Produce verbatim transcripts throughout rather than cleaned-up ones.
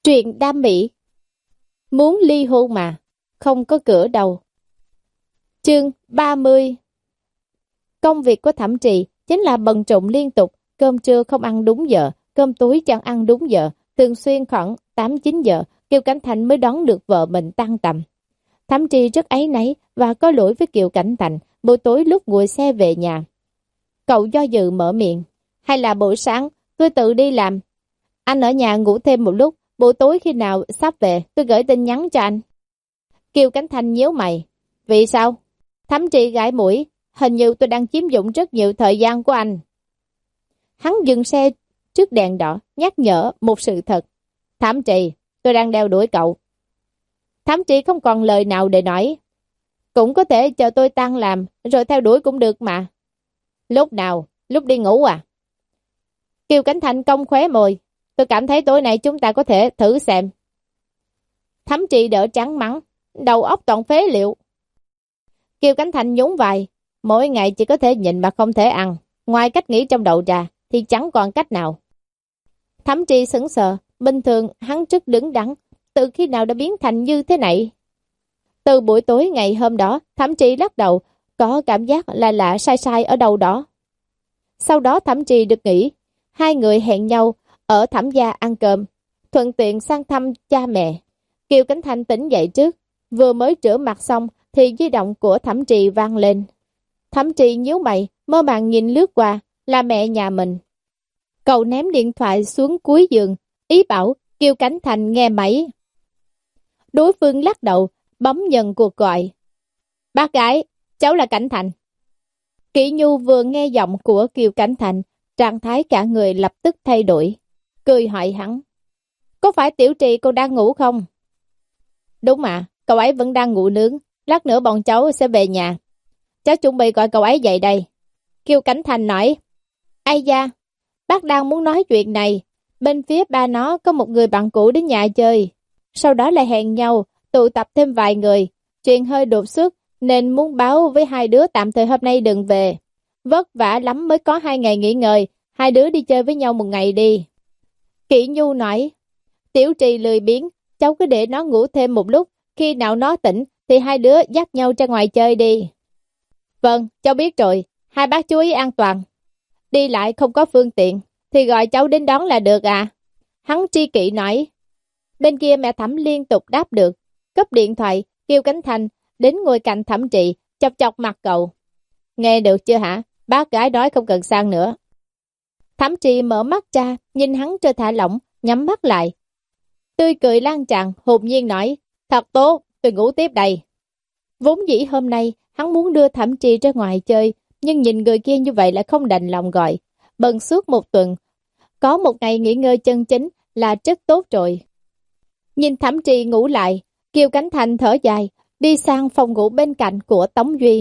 Chuyện đam mỹ. Muốn ly hôn mà, không có cửa đâu. Chương ba mươi. Công việc của Thẩm Trì chính là bận rộn liên tục, cơm trưa không ăn đúng giờ, cơm tối chẳng ăn đúng giờ, thường xuyên khoảng tám chín giờ, Kiều Cảnh Thành mới đón được vợ mình tan tầm. Thẩm Trì rất áy náy và có lỗi với Kiều Cảnh Thành, buổi tối lúc ngồi xe về nhà. Cậu do dự mở miệng, hay là buổi sáng tôi tự đi làm. Anh ở nhà ngủ thêm một lúc, buổi tối khi nào sắp về tôi gửi tin nhắn cho anh. Kiều Cảnh Thành nhíu mày. Vì sao? Thẩm Trì gãi mũi. Hình như tôi đang chiếm dụng rất nhiều thời gian của anh. Hắn dừng xe trước đèn đỏ, nhắc nhở một sự thật. Thẩm Trì, tôi đang đeo đuổi cậu. Thẩm Trì không còn lời nào để nói. Cũng có thể chờ tôi tan làm, rồi theo đuổi cũng được mà. Lúc nào? Lúc đi ngủ à? Kiều Cảnh Thành cong khóe môi. Tôi cảm thấy tối nay chúng ta có thể thử xem. Thẩm Trì đỡ trắng mắng. Đầu óc toàn phế liệu. Kiều Cảnh Thành nhún vai. Mỗi ngày chỉ có thể nhịn mà không thể ăn. Ngoài cách nghĩ trong đầu ra thì chẳng còn cách nào. Thẩm Trì sững sờ. Bình thường hắn rất đứng đắn. Từ khi nào đã biến thành như thế này? Từ buổi tối ngày hôm đó, Thẩm Trì lắc đầu. Có cảm giác là lạ sai sai ở đâu đó. Sau đó Thẩm Trì được nghỉ. Hai người hẹn nhau ở Thẩm gia ăn cơm, thuận tiện sang thăm cha mẹ. Kiều Cảnh Thành tỉnh dậy trước. Vừa mới rửa mặt xong thì di động của Thẩm Trì vang lên. Thẩm Trì nhíu mày, mơ màng nhìn lướt qua, là mẹ nhà mình. Cậu ném điện thoại xuống cuối giường, ý bảo Kiều Cảnh Thành nghe máy. Đối phương lắc đầu, bấm nhận cuộc gọi. Bác gái, cháu là Cảnh Thành. Kỷ Nhu vừa nghe giọng của Kiều Cảnh Thành, trạng thái cả người lập tức thay đổi. Cười hỏi hắn. Có phải Tiểu Trì cô đang ngủ không? Đúng ạ, cậu ấy vẫn đang ngủ nướng. Lát nữa bọn cháu sẽ về nhà. Cháu chuẩn bị gọi cậu ấy dậy đây. Kiều Cảnh Thành nói. Ai da, bác đang muốn nói chuyện này. Bên phía ba nó có một người bạn cũ đến nhà chơi. Sau đó lại hẹn nhau, tụ tập thêm vài người. Chuyện hơi đột xuất nên muốn báo với hai đứa tạm thời hôm nay đừng về. Vất vả lắm mới có hai ngày nghỉ ngơi. Hai đứa đi chơi với nhau một ngày đi. Kỷ Nhu nói. Tiểu Trì lười biếng, cháu cứ để nó ngủ thêm một lúc. Khi nào nó tỉnh thì hai đứa dắt nhau ra ngoài chơi đi. Vâng, cháu biết rồi. Hai bác chú ý an toàn. Đi lại không có phương tiện thì gọi cháu đến đón là được à? Hắn tri kỷ nói. Bên kia mẹ Thẩm liên tục đáp được. Cấp điện thoại, Kiều Cảnh Thành đến ngồi cạnh Thẩm Trì, chọc chọc mặt cậu. Nghe được chưa hả? Bác gái nói không cần sang nữa. Thẩm Trì mở mắt ra, nhìn hắn cho thả lỏng, nhắm mắt lại. Tươi cười lan tràn, hồn nhiên nói. Thật tốt, tôi ngủ tiếp đây. Vốn dĩ hôm nay, hắn muốn đưa Thẩm Trì ra ngoài chơi, nhưng nhìn người kia như vậy lại không đành lòng gọi. Bận suốt một tuần, có một ngày nghỉ ngơi chân chính là rất tốt rồi. Nhìn Thẩm Trì ngủ lại, Kiều Cảnh Thành thở dài, đi sang phòng ngủ bên cạnh của Tống Duy.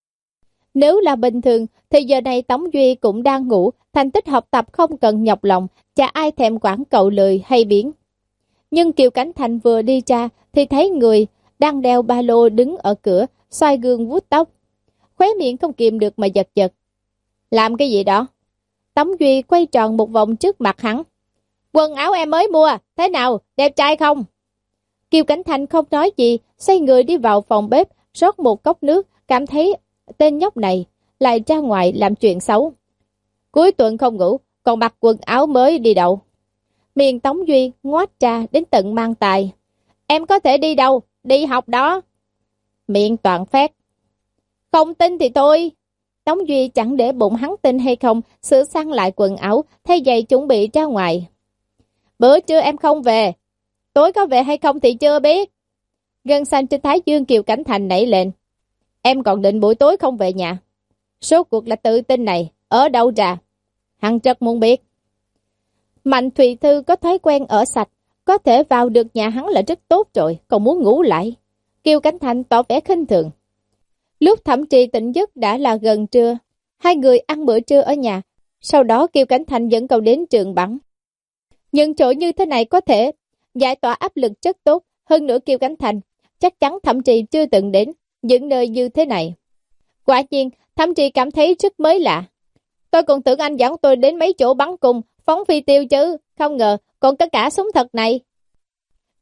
Nếu là bình thường, thì giờ này Tống Duy cũng đang ngủ, thành tích học tập không cần nhọc lòng, chả ai thèm quản cậu lười hay biếng. Nhưng Kiều Cảnh Thành vừa đi ra, thì thấy người đang đeo ba lô đứng ở cửa, xoay gương vuốt tóc. Khóe miệng không kìm được mà giật giật. Làm cái gì đó? Tống Duy quay tròn một vòng trước mặt hắn. Quần áo em mới mua, thế nào, đẹp trai không? Kiều Cảnh Thành không nói gì, xoay người đi vào phòng bếp, rót một cốc nước, cảm thấy tên nhóc này lại ra ngoài làm chuyện xấu. Cuối tuần không ngủ, còn mặc quần áo mới đi đâu? Miệng Tống Duy ngoác ra đến tận mang tài. Em có thể đi đâu? Đi học đó. Miệng toàn phét. Không tin thì thôi. Tống Duy chẳng để bụng hắn tin hay không, sửa sang lại quần áo, thay giày chuẩn bị ra ngoài. Bữa trưa em không về. Tối có về hay không thì chưa biết. Gân xanh trên thái dương Kiều Cảnh Thành nảy lên. Em còn định buổi tối không về nhà. Số cuộc là tự tin này, ở đâu ra? Hắn rất muốn biết. Mạnh Thùy Thư có thói quen ở sạch, có thể vào được nhà hắn là rất tốt rồi, còn muốn ngủ lại. Kiều Cảnh Thành tỏ vẻ khinh thường. Lúc Thẩm Trì tỉnh giấc đã là gần trưa. Hai người ăn bữa trưa ở nhà, sau đó Kiều Cảnh Thành dẫn cậu đến trường bắn. Những chỗ như thế này có thể giải tỏa áp lực rất tốt, hơn nữa Kiều Cảnh Thành chắc chắn Thẩm Trì chưa từng đến những nơi như thế này. Quả nhiên, Thẩm Trì cảm thấy rất mới lạ. Tôi còn tưởng anh dẫn tôi đến mấy chỗ bắn cung, phóng phi tiêu chứ, không ngờ còn có cả súng thật này.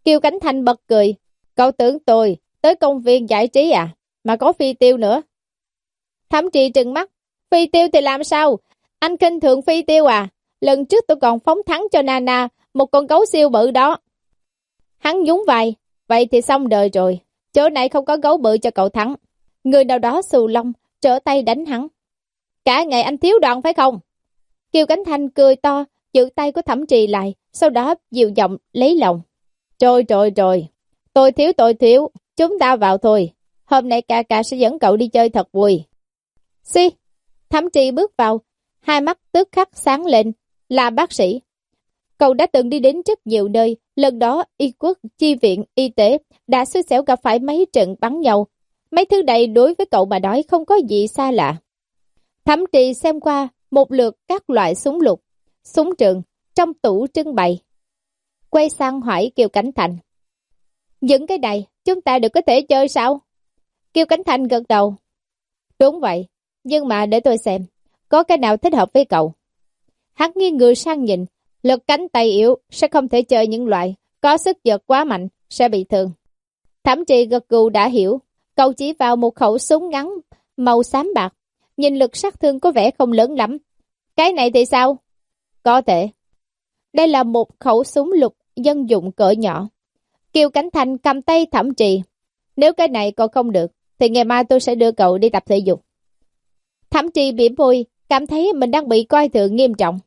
Kiều Cảnh Thanh bật cười. Cậu tưởng tôi tới công viên giải trí à? Mà có phi tiêu nữa. Thẩm Trì trừng mắt. Phi tiêu thì làm sao? Anh khinh thường phi tiêu à? Lần trước tôi còn phóng thắng cho Nana, một con gấu siêu bự đó. Hắn nhún vai. Vậy thì xong đời rồi. Chỗ này không có gấu bự cho cậu thắng. Người nào đó xù lông, trở tay đánh hắn. Cả ngày anh thiếu đòn phải không? Kiều Cảnh Thanh cười to, giữ tay của Thẩm Trì lại, sau đó dịu giọng lấy lòng. Rồi rồi rồi, tôi thiếu tôi thiếu, chúng ta vào thôi. Hôm nay ca ca sẽ dẫn cậu đi chơi thật vui. Xi, Thẩm Trì bước vào, hai mắt tức khắc sáng lên, là bác sĩ. Cậu đã từng đi đến rất nhiều nơi, lần đó y quốc, chi viện, y tế đã xui xẻo gặp phải mấy trận bắn nhau. Mấy thứ này đối với cậu mà nói không có gì xa lạ. Thẩm Trì xem qua một lượt các loại súng lục, súng trường trong tủ trưng bày. Quay sang hỏi Kiều Cảnh Thanh. Những cái này chúng ta được có thể chơi sao? Kiều Cảnh Thanh gật đầu. Đúng vậy, nhưng mà để tôi xem, có cái nào thích hợp với cậu. Hắn nghiêng người sang nhìn, lực cánh tay yếu sẽ không thể chơi những loại, có sức giật quá mạnh, sẽ bị thương. Thẩm Trì gật gù đã hiểu, cậu chỉ vào một khẩu súng ngắn, màu xám bạc, nhìn lực sát thương có vẻ không lớn lắm. Cái này thì sao? Có thể. Đây là một khẩu súng lục dân dụng cỡ nhỏ. Kiều Cảnh Thanh cầm tay Thẩm Trì. Nếu cái này còn không được, thì ngày mai tôi sẽ đưa cậu đi tập thể dục. Thẩm Trì bĩm môi, cảm thấy mình đang bị coi thường nghiêm trọng.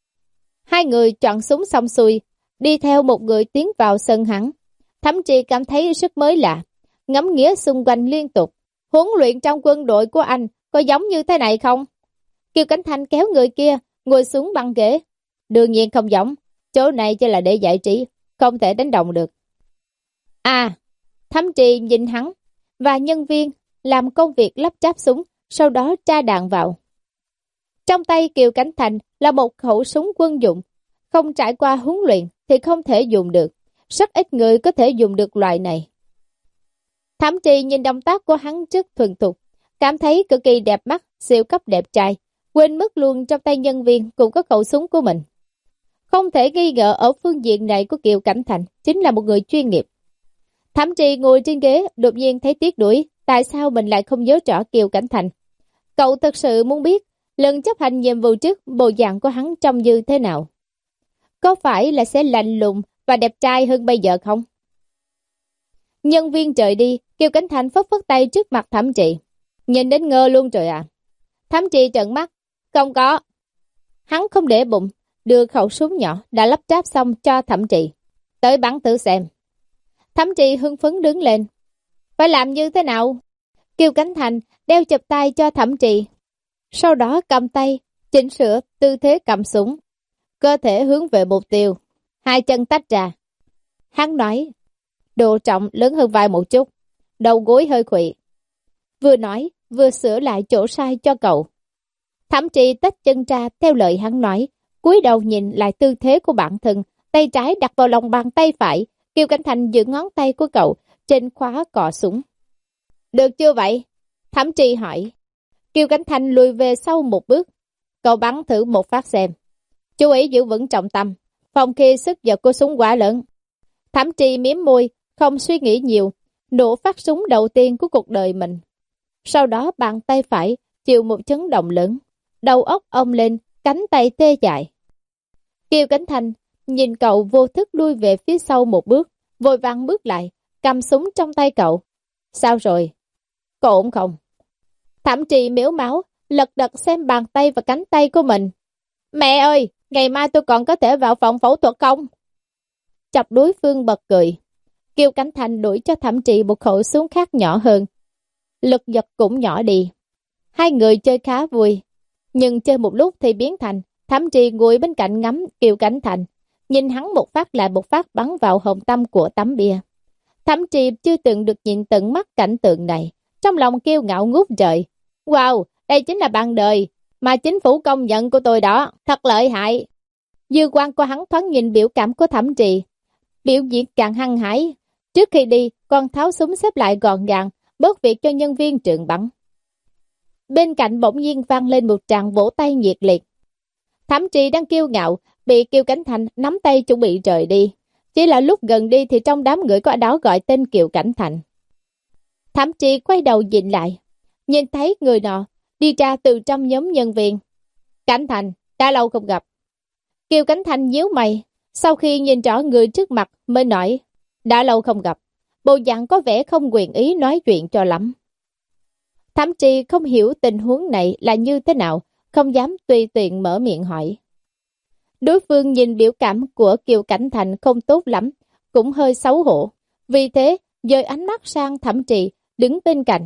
Hai người chọn súng xong xuôi, đi theo một người tiến vào sân hắn. Thẩm Trì cảm thấy rất mới lạ, ngắm nghía xung quanh liên tục. Huấn luyện trong quân đội của anh có giống như thế này không? Kiều Cảnh Thanh kéo người kia, ngồi xuống băng ghế. Đương nhiên không giống, chỗ này chỉ là để giải trí, không thể đánh đồng được. À, Thẩm Trì nhìn hắn, và nhân viên làm công việc lắp ráp súng, sau đó tra đạn vào. Trong tay Kiều Cảnh Thanh là một khẩu súng quân dụng, không trải qua huấn luyện thì không thể dùng được. Rất ít người có thể dùng được loại này. Thẩm Trì nhìn động tác của hắn rất thuần thục, cảm thấy cực kỳ đẹp mắt, siêu cấp đẹp trai, quên mất luôn trong tay nhân viên cũng có khẩu súng của mình. Không thể nghi ngờ ở phương diện này của Kiều Cảnh Thanh chính là một người chuyên nghiệp. Thẩm Trì ngồi trên ghế, đột nhiên thấy tiếc nuối, tại sao mình lại không nhớ rõ Kiều Cảnh Thanh. Cậu thật sự muốn biết lần chấp hành nhiệm vụ trước bộ dạng của hắn trông như thế nào. Có phải là sẽ lạnh lùng và đẹp trai hơn bây giờ không? Nhân viên trời đi, Kiều Cảnh Thanh phất phất tay trước mặt Thẩm Trì. Nhìn đến ngơ luôn rồi à? Thẩm Trì trợn mắt. Không có. Hắn không để bụng, đưa khẩu súng nhỏ đã lắp ráp xong cho Thẩm Trì. Tới bắn thử xem. Thẩm Trì hưng phấn đứng lên. Phải làm như thế nào? Kiều Cảnh Thanh đeo chụp tay cho Thẩm Trì. Sau đó cầm tay, chỉnh sửa tư thế cầm súng. Cơ thể hướng về mục tiêu. Hai chân tách ra. Hắn nói, độ trọng lớn hơn vai một chút. Đầu gối hơi khuỵu. Vừa nói, vừa sửa lại chỗ sai cho cậu. Thẩm Trì tách chân ra theo lời hắn nói. Cúi đầu nhìn lại tư thế của bản thân. Tay trái đặt vào lòng bàn tay phải. Kiều Cảnh Thanh giữ ngón tay của cậu trên khóa cò súng. Được chưa vậy? Thẩm Trì hỏi. Kiều Cảnh Thanh lùi về sau một bước. Cậu bắn thử một phát xem. Chú ý giữ vững trọng tâm, phòng khi sức giật của súng quá lớn. Thẩm Trì miếm môi, không suy nghĩ nhiều, nổ phát súng đầu tiên của cuộc đời mình. Sau đó bàn tay phải chịu một chấn động lớn, đầu óc ông lên, cánh tay tê dại. Kiều Cảnh Thanh nhìn cậu vô thức lui về phía sau một bước, vội vàng bước lại, cầm súng trong tay cậu. Sao rồi? Có ổn không? Thẩm Trì miếu máu, lật đật xem bàn tay và cánh tay của mình. Mẹ ơi, ngày mai tôi còn có thể vào phòng phẫu thuật không? Chọc đối phương bật cười. Kiều Cảnh Thanh đuổi cho Thẩm Trì một khẩu súng khác nhỏ hơn. Lực giật cũng nhỏ đi. Hai người chơi khá vui. Nhưng chơi một lúc thì biến thành Thẩm Trì ngồi bên cạnh ngắm Kiều Cảnh Thanh. Nhìn hắn một phát lại một phát bắn vào hồng tâm của tấm bia. Thẩm Trì chưa từng được nhìn tận mắt cảnh tượng này. Trong lòng kiêu ngạo ngút trời. Wow, đây chính là bạn đời mà chính phủ công nhận của tôi đó, thật lợi hại. Dư quan của hắn thoáng nhìn biểu cảm của Thẩm Trì. Biểu diễn càng hăng hải. Trước khi đi, còn tháo súng xếp lại gọn gàng, bớt việc cho nhân viên trường bắn. Bên cạnh bỗng nhiên vang lên một tràng vỗ tay nhiệt liệt. Thẩm Trì đang kiêu ngạo, bị Kiều Cảnh Thanh nắm tay chuẩn bị rời đi. Chỉ là lúc gần đi thì trong đám người có ai đó gọi tên Kiều Cảnh Thành. Thẩm Trì quay đầu nhìn lại, nhìn thấy người nọ đi ra từ trong nhóm nhân viên. Cảnh Thành, đã lâu không gặp. Kiều Cảnh Thành nhíu mày, sau khi nhìn rõ người trước mặt mới nói, đã lâu không gặp. Bộ dạng có vẻ không nguyện ý nói chuyện cho lắm. Thẩm Trì không hiểu tình huống này là như thế nào, không dám tùy tiện mở miệng hỏi. Đối phương nhìn biểu cảm của Kiều Cảnh Thành không tốt lắm, cũng hơi xấu hổ. Vì thế, dời ánh mắt sang Thẩm Trì, đứng bên cạnh.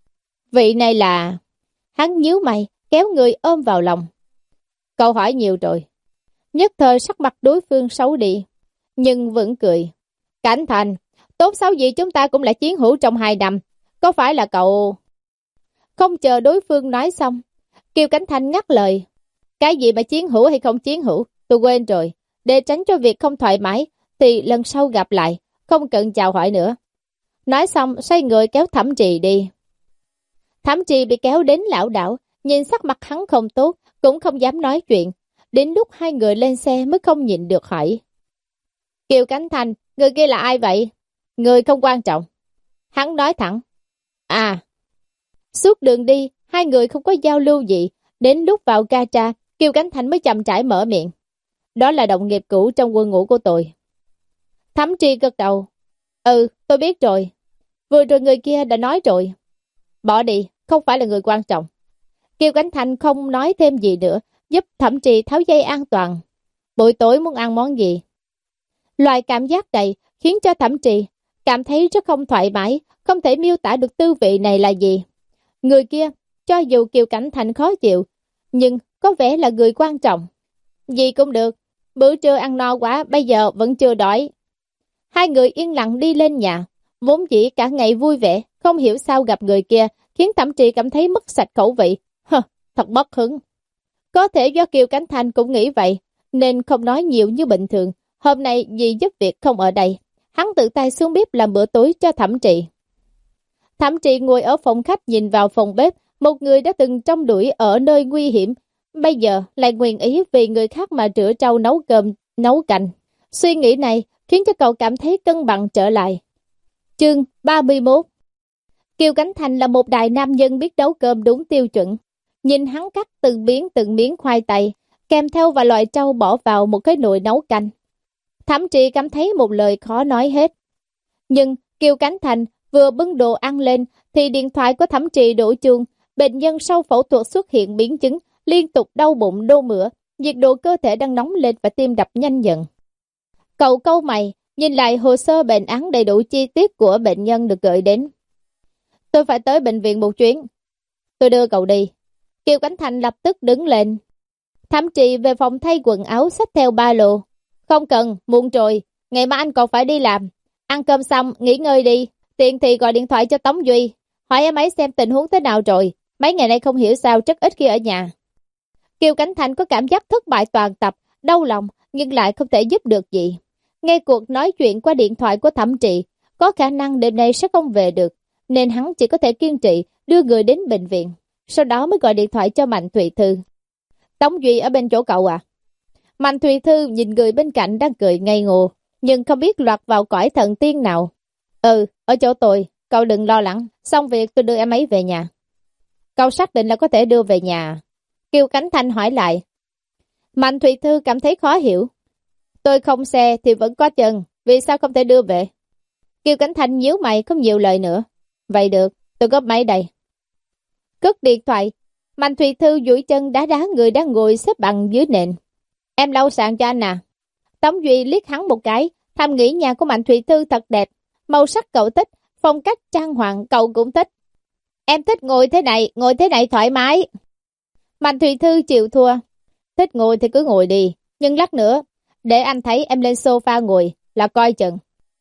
Vị này là... Hắn nhíu mày, kéo người ôm vào lòng. Cậu hỏi nhiều rồi. Nhất thời sắc mặt đối phương xấu đi, nhưng vẫn cười. Cảnh Thành, tốt xấu gì chúng ta cũng là chiến hữu trong hai năm. Có phải là cậu... Không chờ đối phương nói xong, Kiều Cảnh Thành ngắt lời. Cái gì mà chiến hữu hay không chiến hữu, tôi quên rồi. Để tránh cho việc không thoải mái, thì lần sau gặp lại, không cần chào hỏi nữa. Nói xong, xoay người kéo Thẩm Trì đi. Thẩm Trì bị kéo đến lảo đảo, nhìn sắc mặt hắn không tốt, cũng không dám nói chuyện. Đến lúc hai người lên xe mới không nhịn được hỏi. Kiều Cảnh Thành, người kia là ai vậy? Người không quan trọng. Hắn nói thẳng. À, suốt đường đi, hai người không có giao lưu gì. Đến lúc vào ca tra, Kiều Cảnh Thành mới chậm rãi mở miệng. Đó là đồng nghiệp cũ trong quân ngũ của tôi. Thẩm Trì gật đầu. Ừ, tôi biết rồi. Vừa rồi người kia đã nói rồi. Bỏ đi, không phải là người quan trọng. Kiều Cảnh Thành không nói thêm gì nữa, giúp Thẩm Trì tháo dây an toàn. Buổi tối muốn ăn món gì? Loại cảm giác này khiến cho Thẩm Trì cảm thấy rất không thoải mái, không thể miêu tả được tư vị này là gì. Người kia, cho dù Kiều Cảnh Thành khó chịu, nhưng có vẻ là người quan trọng. Gì cũng được, bữa trưa ăn no quá, bây giờ vẫn chưa đói. Hai người yên lặng đi lên nhà, vốn dĩ cả ngày vui vẻ, không hiểu sao gặp người kia, khiến Thẩm Trì cảm thấy mất sạch khẩu vị. Hơ, thật bất hứng. Có thể do Kiều Cảnh Thành cũng nghĩ vậy, nên không nói nhiều như bình thường. Hôm nay dì giúp việc không ở đây, hắn tự tay xuống bếp làm bữa tối cho Thẩm Trì. Thẩm Trì ngồi ở phòng khách nhìn vào phòng bếp, một người đã từng trong đuổi ở nơi nguy hiểm, bây giờ lại nguyện ý vì người khác mà rửa rau nấu cơm, nấu canh. Suy nghĩ này khiến cho cậu cảm thấy cân bằng trở lại. Chương ba mươi mốt. Kiều Cảnh Thành là một đại nam nhân biết nấu cơm đúng tiêu chuẩn. Nhìn hắn cắt từng miếng từng miếng khoai tây, kèm theo và loại rau bỏ vào một cái nồi nấu canh. Thẩm Trì cảm thấy một lời khó nói hết. Nhưng Kiều Cảnh Thành vừa bưng đồ ăn lên thì điện thoại của Thẩm Trì đổ chuông. Bệnh nhân sau phẫu thuật xuất hiện biến chứng, liên tục đau bụng nôn mửa, nhiệt độ cơ thể đang nóng lên và tim đập nhanh dần. Cậu câu mày, nhìn lại hồ sơ bệnh án đầy đủ chi tiết của bệnh nhân được gửi đến. Tôi phải tới bệnh viện một chuyến. Tôi đưa cậu đi. Kiều Cảnh Thành lập tức đứng lên. Thẩm Trì về phòng thay quần áo xách theo ba lô. Không cần, muộn rồi, ngày mai anh còn phải đi làm. Ăn cơm xong, nghỉ ngơi đi. Tiện thì gọi điện thoại cho Tống Duy, hỏi em ấy xem tình huống thế nào rồi. Mấy ngày nay không hiểu sao rất ít khi ở nhà. Kiều Cảnh Thành có cảm giác thất bại toàn tập, đau lòng nhưng lại không thể giúp được gì. Nghe cuộc nói chuyện qua điện thoại của Thẩm Trì, có khả năng đêm nay sẽ không về được, nên hắn chỉ có thể kiên trì đưa người đến bệnh viện. Sau đó mới gọi điện thoại cho Mạnh Thụy Thư. Tống Duy ở bên chỗ cậu à? Mạnh Thụy Thư nhìn người bên cạnh đang cười ngây ngô, nhưng không biết lọt vào cõi thần tiên nào. Ừ, ở chỗ tôi, cậu đừng lo lắng, xong việc tôi đưa em ấy về nhà. Cậu xác định là có thể đưa về nhà? Kiều Cảnh Thành hỏi lại. Mạnh Thụy Thư cảm thấy khó hiểu. Tôi không xe thì vẫn có chân, vì sao không thể đưa về? Kiều Cảnh Thành nhíu mày không nhiều lời nữa. Vậy được, tôi góp máy đây. Cất điện thoại, Mạnh Thụy Thư duỗi chân đá đá người đang ngồi xếp bằng dưới nền. Em lau sàn cho anh à? Tống Duy liếc hắn một cái, thầm nghĩ nhà của Mạnh Thụy Thư thật đẹp, màu sắc cậu thích, phong cách trang hoàng cậu cũng thích. Em thích ngồi thế này, ngồi thế này thoải mái. Mạnh Thụy Thư chịu thua. Thích ngồi thì cứ ngồi đi, nhưng lát nữa, để anh thấy em lên sofa ngồi, là coi chừng.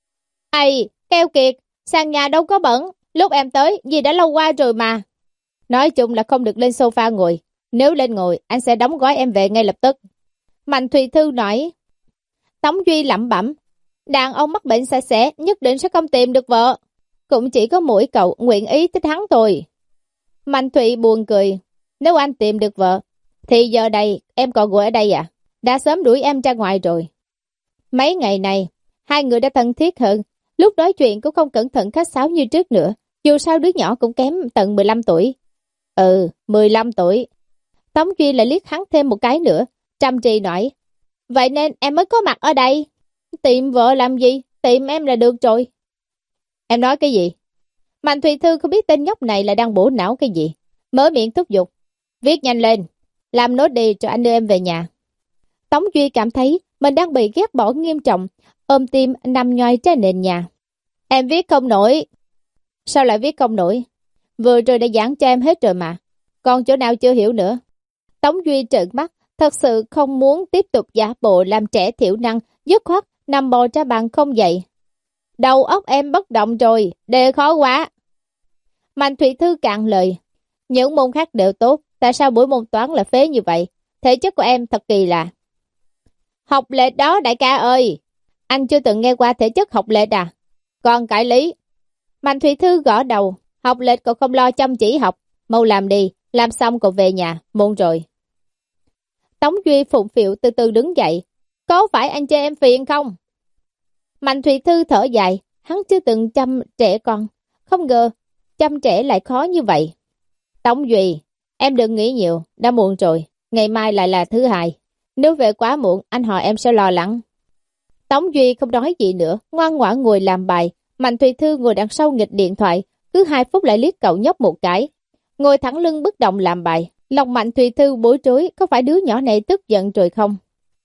Ây, keo kiệt, sàn nhà đâu có bẩn, lúc em tới, gì đã lâu qua rồi mà. Nói chung là không được lên sofa ngồi, nếu lên ngồi, anh sẽ đóng gói em về ngay lập tức. Mạnh Thụy Thư nói. Tống Duy lẩm bẩm, đàn ông mắc bệnh sạch sẽ, nhất định sẽ không tìm được vợ. Cũng chỉ có mỗi cậu nguyện ý thích hắn thôi. Mạnh Thụy buồn cười. Nếu anh tìm được vợ, thì giờ đây em còn ngồi ở đây à? Đã sớm đuổi em ra ngoài rồi. Mấy ngày này, Hai người đã thân thiết hơn, lúc nói chuyện cũng không cẩn thận khách sáo như trước nữa, dù sao đứa nhỏ cũng kém tận mười lăm tuổi. Ừ, mười lăm tuổi. Tống Duy lại liếc hắn thêm một cái nữa, Trầm Trì nói, vậy nên em mới có mặt ở đây. Tìm vợ làm gì? Tìm em là được rồi. Em nói cái gì? Mạnh Thùy Thư không biết tên nhóc này là đang bổ não cái gì. Mở miệng thúc giục. Viết nhanh lên. Làm nốt đi cho anh đưa em về nhà. Tống Duy cảm thấy mình đang bị ghét bỏ nghiêm trọng, ôm tim nằm nhoài trên nền nhà. Em viết không nổi. Sao lại viết không nổi? Vừa rồi đã giảng cho em hết rồi mà. Còn chỗ nào chưa hiểu nữa? Tống Duy trợn mắt, thật sự không muốn tiếp tục giả bộ làm trẻ thiểu năng, dứt khoát nằm bò ra bàn không dậy. Đầu óc em bất động rồi, đề khó quá. Mạnh Thụy Thư cạn lời. Những môn khác đều tốt, tại sao buổi môn toán là phế như vậy? Thể chất của em thật kỳ lạ. Học lệch đó đại ca ơi! Anh chưa từng nghe qua thể chất học lệch à? Còn cãi lý. Mạnh Thụy Thư gõ đầu. Học lệch cậu không lo chăm chỉ học. Mau làm đi, làm xong cậu về nhà, muộn rồi. Tống Duy phụng phịu từ từ đứng dậy. Có phải anh chê em phiền không? Mạnh Thụy Thư thở dài. Hắn chưa từng chăm trẻ con. Không ngờ, chăm trẻ lại khó như vậy. Tống Duy, em đừng nghĩ nhiều, đã muộn rồi. Ngày mai lại là thứ hai. Nếu về quá muộn, anh hỏi em sẽ lo lắng. Tống Duy không nói gì nữa, ngoan ngoãn ngồi làm bài. Mạnh Thùy Thư ngồi đằng sau nghịch điện thoại, cứ hai phút lại liếc cậu nhóc một cái. Ngồi thẳng lưng bất động làm bài. Lòng Mạnh Thùy Thư bối rối, có phải đứa nhỏ này tức giận rồi không?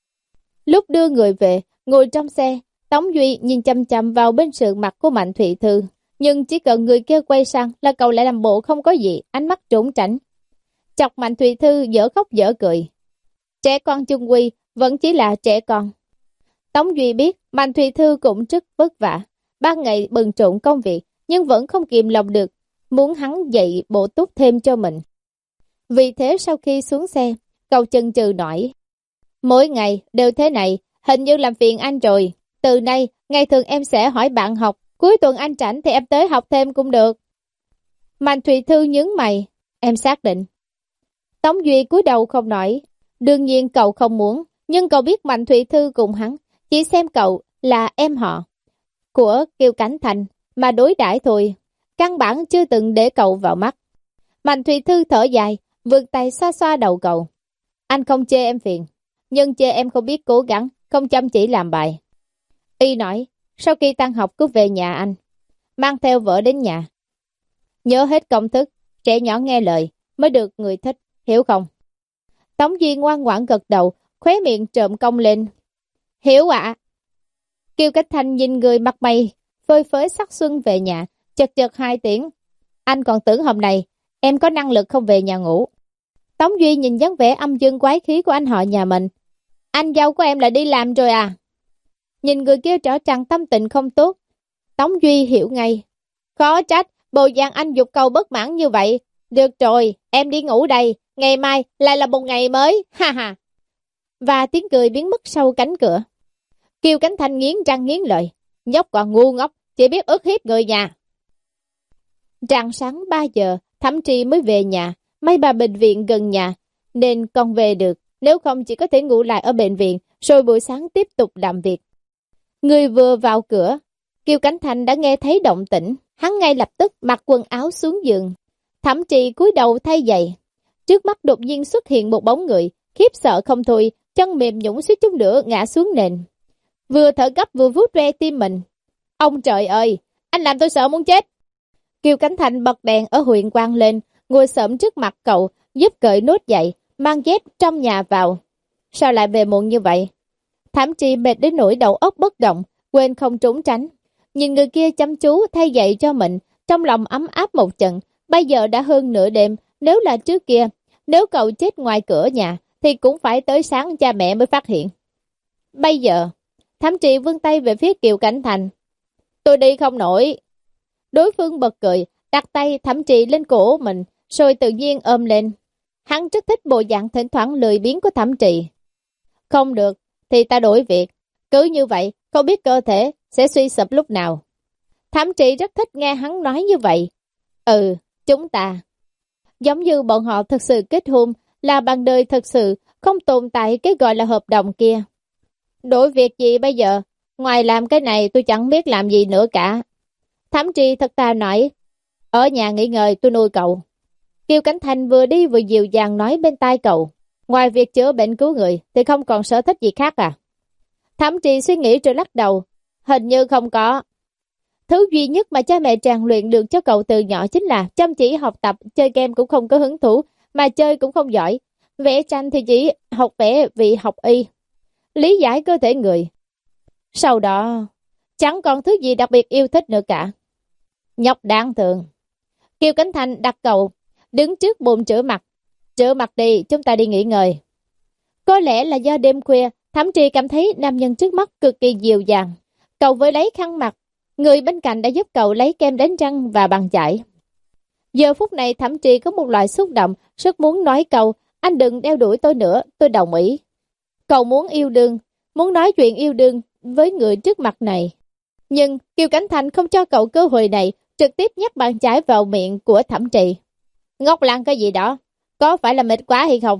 Lúc đưa người về, ngồi trong xe, Tống Duy nhìn chăm chăm vào bên sườn mặt của Mạnh Thùy Thư. Nhưng chỉ cần người kia quay sang là cậu lại làm bộ không có gì, ánh mắt trốn tránh. Chọc Mạnh Thùy Thư dở khóc dở cười. Trẻ con chung quy vẫn chỉ là trẻ con. Tống Duy biết Mạnh Thùy Thư cũng rất vất vả. Ba ngày bận trộn công việc nhưng vẫn không kìm lòng được. Muốn hắn dạy bổ túc thêm cho mình. Vì thế sau khi xuống xe, cậu chần chừ nói. Mỗi ngày đều thế này, hình như làm phiền anh rồi. Từ nay, ngày thường em sẽ hỏi bạn học. Cuối tuần anh rảnh thì em tới học thêm cũng được. Mạnh Thùy Thư nhướng mày. Em xác định. Tống Duy cúi đầu không nói. Đương nhiên cậu không muốn, nhưng cậu biết Mạnh Thụy Thư cùng hắn, chỉ xem cậu là em họ của Kiều Cảnh Thành mà đối đãi thôi, căn bản chưa từng để cậu vào mắt. Mạnh Thụy Thư thở dài, vươn tay xoa xoa đầu cậu. Anh không chê em phiền, nhưng chê em không biết cố gắng, không chăm chỉ làm bài. Y nói, sau khi tan học cứ về nhà anh, mang theo vợ đến nhà. Nhớ hết công thức, trẻ nhỏ nghe lời, mới được người thích, hiểu không? Tống Duy ngoan ngoãn gật đầu, khóe miệng trộm cong lên. Hiểu ạ. Kiều Cách Thanh nhìn người mặt mày, phơi phới sắc xuân về nhà, chật chật hai tiếng. Anh còn tưởng hôm nay, em có năng lực không về nhà ngủ. Tống Duy nhìn dáng vẻ âm dương quái khí của anh họ nhà mình. Anh dâu của em là đi làm rồi à? Nhìn người kia trở trăng tâm tình không tốt. Tống Duy hiểu ngay. Khó trách, bộ dạng anh dục cầu bất mãn như vậy. Được rồi, em đi ngủ đây. Ngày mai lại là một ngày mới, ha ha. Và tiếng cười biến mất sau cánh cửa. Kiều Cánh Thanh nghiến răng nghiến lợi. Nhóc còn ngu ngốc, chỉ biết ức hiếp người nhà. Rạng sáng ba giờ, Thẩm Tri mới về nhà. May bà bệnh viện gần nhà, nên con về được. Nếu không chỉ có thể ngủ lại ở bệnh viện, rồi buổi sáng tiếp tục làm việc. Người vừa vào cửa, Kiều Cánh Thanh đã nghe thấy động tĩnh. Hắn ngay lập tức mặc quần áo xuống giường. Thẩm Tri cúi đầu thay giày. Trước mắt đột nhiên xuất hiện một bóng người, khiếp sợ không thôi, chân mềm nhũn suýt chút nữa ngã xuống nền. Vừa thở gấp vừa vuốt ve tim mình. Ông trời ơi, anh làm tôi sợ muốn chết. Kiều Cánh Thanh bật đèn ở huyện quang lên, ngồi xổm trước mặt cậu, giúp cởi nốt giày, mang dép trong nhà vào. Sao lại về muộn như vậy? Thẩm Tri mệt đến nỗi đầu óc bất động, quên không trốn tránh. Nhìn người kia chăm chú thay giày cho mình, trong lòng ấm áp một trận. Bây giờ đã hơn nửa đêm, nếu là trước kia, nếu cậu chết ngoài cửa nhà, thì cũng phải tới sáng cha mẹ mới phát hiện. Bây giờ, Thẩm Tri vươn tay về phía Kiều Cảnh Thành. Tôi đi không nổi. Đối phương bật cười, đặt tay Thẩm Tri lên cổ mình, rồi tự nhiên ôm lên. Hắn rất thích bộ dạng thỉnh thoảng lười biếng của Thẩm Tri. Không được, thì ta đổi việc. Cứ như vậy, không biết cơ thể sẽ suy sụp lúc nào. Thẩm Tri rất thích nghe hắn nói như vậy. Ừ, chúng ta. Giống như bọn họ thật sự kết hôn, là bằng đời thật sự, không tồn tại cái gọi là hợp đồng kia. Đổi việc gì bây giờ? Ngoài làm cái này tôi chẳng biết làm gì nữa cả. Thẩm Trì thật thà nói, ở nhà nghỉ ngơi tôi nuôi cậu. Kiều Cảnh Thành vừa đi vừa dịu dàng nói bên tai cậu, ngoài việc chữa bệnh cứu người thì không còn sở thích gì khác à? Thẩm Trì suy nghĩ rồi lắc đầu, hình như không có. Thứ duy nhất mà cha mẹ rèn luyện được cho cậu từ nhỏ chính là chăm chỉ học tập, chơi game cũng không có hứng thú, mà chơi cũng không giỏi. Vẽ tranh thì chỉ học vẽ vì học y, lý giải cơ thể người. Sau đó, chẳng còn thứ gì đặc biệt yêu thích nữa cả. Nhóc đáng thương. Kiều Cảnh Thành đặt cậu, đứng trước bồn rửa mặt. Rửa mặt đi, chúng ta đi nghỉ ngơi. Có lẽ là do đêm khuya, Thẩm Trì cảm thấy nam nhân trước mắt cực kỳ dịu dàng. Cậu với lấy khăn mặt, người bên cạnh đã giúp cậu lấy kem đánh răng và bàn chải. Giờ phút này Thẩm Trì có một loại xúc động, rất muốn nói câu, anh đừng đeo đuổi tôi nữa, tôi đồng ý. Cậu muốn yêu đương, muốn nói chuyện yêu đương với người trước mặt này. Nhưng Kiều Cảnh Thành không cho cậu cơ hội này, trực tiếp nhét bàn chải vào miệng của Thẩm Trì. Ngốc lăng cái gì đó, có phải là mệt quá hay không?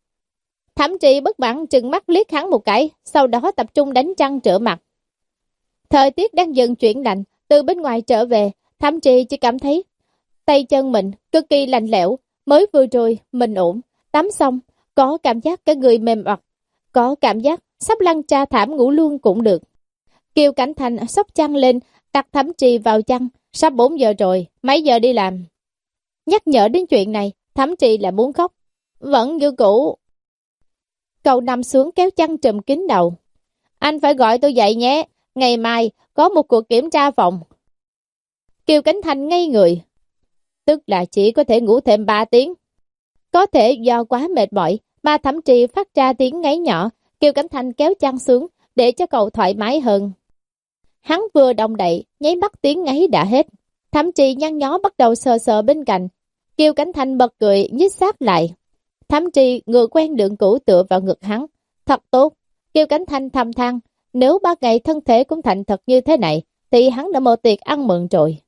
Thẩm Trì bất mãn trừng mắt liếc hắn một cái, sau đó tập trung đánh răng rửa mặt. Thời tiết đang dần chuyển lạnh, từ bên ngoài trở về, Thẩm Trì chỉ cảm thấy tay chân mình cực kỳ lạnh lẽo. Mới vừa rồi mình ổn, tắm xong, có cảm giác cả người mềm oặt, có cảm giác sắp lăn ra thảm ngủ luôn cũng được. Kiều Cảnh Thành xốc chăn lên, đặt Thẩm Trì vào chăn. Sắp bốn giờ rồi, mấy giờ đi làm? Nhắc nhở đến chuyện này, Thẩm Trì lại muốn khóc. Vẫn như cũ. Cậu nằm xuống kéo chăn trùm kín đầu. Anh phải gọi tôi dậy nhé, ngày mai có một cuộc kiểm tra phòng. Kiều Cảnh Thành ngây người. Tức là chỉ có thể ngủ thêm ba tiếng. Có thể do quá mệt mỏi mà Thẩm Trì phát ra tiếng ngáy nhỏ. Kiều Cảnh Thành kéo chăn xuống để cho cậu thoải mái hơn. Hắn vừa động đậy, nháy mắt tiếng ngáy đã hết. Thẩm Trì nhăn nhó bắt đầu sờ sờ bên cạnh. Kiều Cảnh Thành bật cười, nhích sát lại. Thẩm Trì ngựa quen đường cũ tựa vào ngực hắn. Thật tốt. Kiều Cảnh Thành thầm than, nếu ba ngày thân thể cũng thành thật như thế này, thì hắn đã mở tiệc ăn mừng rồi.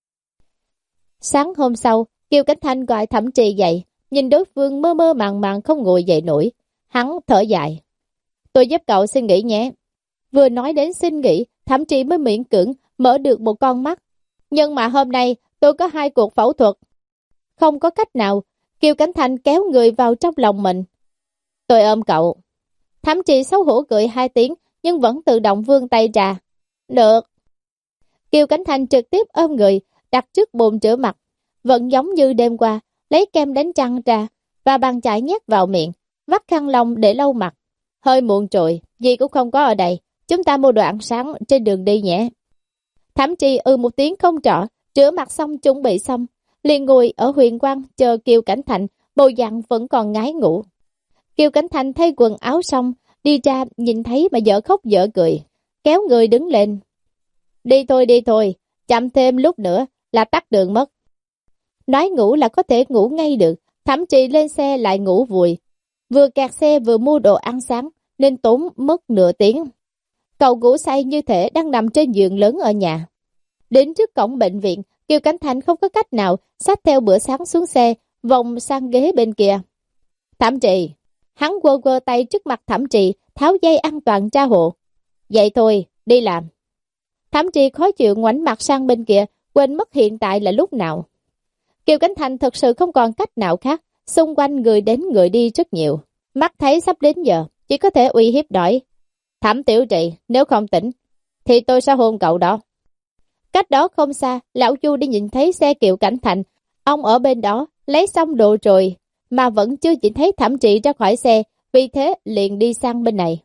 Sáng hôm sau, Kiều Cảnh Thành gọi Thẩm Trì dậy, nhìn đối phương mơ mơ màng màng không ngồi dậy nổi. Hắn thở dài. Tôi giúp cậu xin nghỉ nhé. Vừa nói đến xin nghỉ, Thẩm Trì mới miễn cưỡng mở được một con mắt. Nhưng mà hôm nay tôi có hai cuộc phẫu thuật. Không có cách nào. Kiều Cảnh Thành kéo người vào trong lòng mình. Tôi ôm cậu. Thẩm Trì xấu hổ cười hai tiếng, nhưng vẫn tự động vươn tay ra. Được. Kiều Cảnh Thành trực tiếp ôm người, đặt trước bồn rửa mặt. Vẫn giống như đêm qua, lấy kem đánh răng ra, và bàn chải nhét vào miệng, vắt khăn lông để lau mặt. Hơi muộn rồi, gì cũng không có ở đây. Chúng ta mua đồ ăn sáng trên đường đi nhé. Thẩm Trì ư một tiếng không trọ, rửa mặt xong chuẩn bị xong, liền ngồi ở Huyền Quang chờ Kiều Cảnh Thành, bộ dạng vẫn còn ngái ngủ. Kiều Cảnh Thành thay quần áo xong, đi ra nhìn thấy mà dở khóc dở cười, kéo người đứng lên. Đi thôi đi thôi, chậm thêm lúc nữa là tắt đường mất. Nói ngủ là có thể ngủ ngay được, Thẩm Trì lên xe lại ngủ vùi. Vừa kẹt xe vừa mua đồ ăn sáng, nên tốn mất nửa tiếng. Cậu ngủ say như thể đang nằm trên giường lớn ở nhà. Đến trước cổng bệnh viện, Kiều Cảnh Thành không có cách nào xách theo bữa sáng xuống xe, vòng sang ghế bên kia. Thẩm Trì, hắn quơ quơ tay trước mặt Thẩm Trì, tháo dây an toàn tra hộ. Vậy thôi, đi làm. Thẩm Trì khó chịu ngoảnh mặt sang bên kia, quên mất hiện tại là lúc nào. Kiều Cảnh Thành thật sự không còn cách nào khác, xung quanh người đến người đi rất nhiều. Mắt thấy sắp đến giờ, chỉ có thể uy hiếp đòi. Thẩm Tiểu Trì, nếu không tỉnh, thì tôi sẽ hôn cậu đó. Cách đó không xa, lão Chu đi nhìn thấy xe Kiều Cảnh Thành. Ông ở bên đó, lấy xong đồ rồi, mà vẫn chưa nhìn thấy Thẩm Trì ra khỏi xe, vì thế liền đi sang bên này.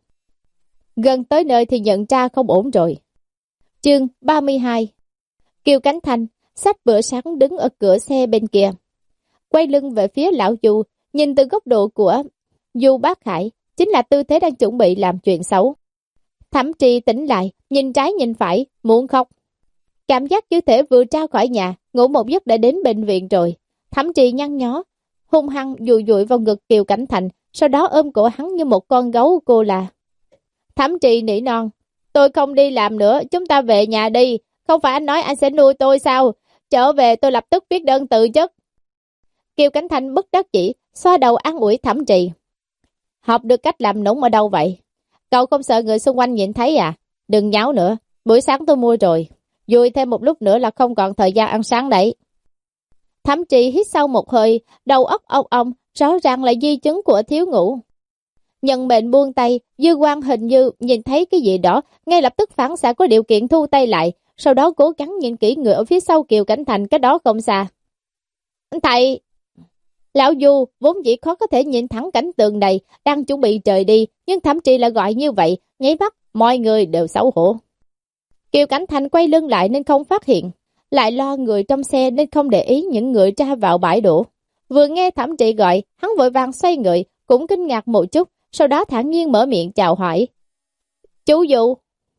Gần tới nơi thì nhận ra không ổn rồi. Chương ba mươi hai. Kiều Cảnh Thành xách bữa sáng đứng ở cửa xe bên kia, quay lưng về phía lão Du, nhìn từ góc độ của Du Bác Hải, chính là tư thế đang chuẩn bị làm chuyện xấu. Thẩm Trì tỉnh lại, nhìn trái nhìn phải, muốn khóc. Cảm giác như thể vừa ra khỏi nhà, ngủ một giấc đã đến bệnh viện rồi. Thẩm Trì nhăn nhó, hung hăng dụi dụi vào ngực Kiều Cảnh Thành, sau đó ôm cổ hắn như một con gấu cô là. Thẩm Trì nỉ non, tôi không đi làm nữa, chúng ta về nhà đi. Không phải anh nói anh sẽ nuôi tôi sao? Trở về tôi lập tức viết đơn từ chức. Kiều Cảnh Thành bất đắc chỉ, xoa đầu an ủi Thẩm Trì. Học được cách làm nũng ở đâu vậy? Cậu không sợ người xung quanh nhìn thấy à? đừng nháo nữa, buổi sáng tôi mua rồi, vui thêm một lúc nữa là không còn thời gian ăn sáng đấy. Thẩm Trì hít sâu một hơi, đầu óc ong ong, rõ ràng là di chứng của thiếu ngủ. Nhận mệnh buông tay, Dư Quang hình như nhìn thấy cái gì đó, ngay lập tức phản xạ có điều kiện thu tay lại, sau đó cố gắng nhìn kỹ người ở phía sau Kiều Cảnh Thành cái đó không xa. Thầy! Lão Du vốn dĩ khó có thể nhìn thẳng cảnh tượng này, đang chuẩn bị trời đi, nhưng Thẩm Trì lại gọi như vậy, nháy mắt, mọi người đều xấu hổ. Kiều Cảnh Thành quay lưng lại nên không phát hiện, lại lo người trong xe nên không để ý những người ra vào bãi đổ. Vừa nghe Thẩm Trì gọi, hắn vội vàng xoay người, cũng kinh ngạc một chút, sau đó thản nhiên mở miệng chào hỏi. Chú Du!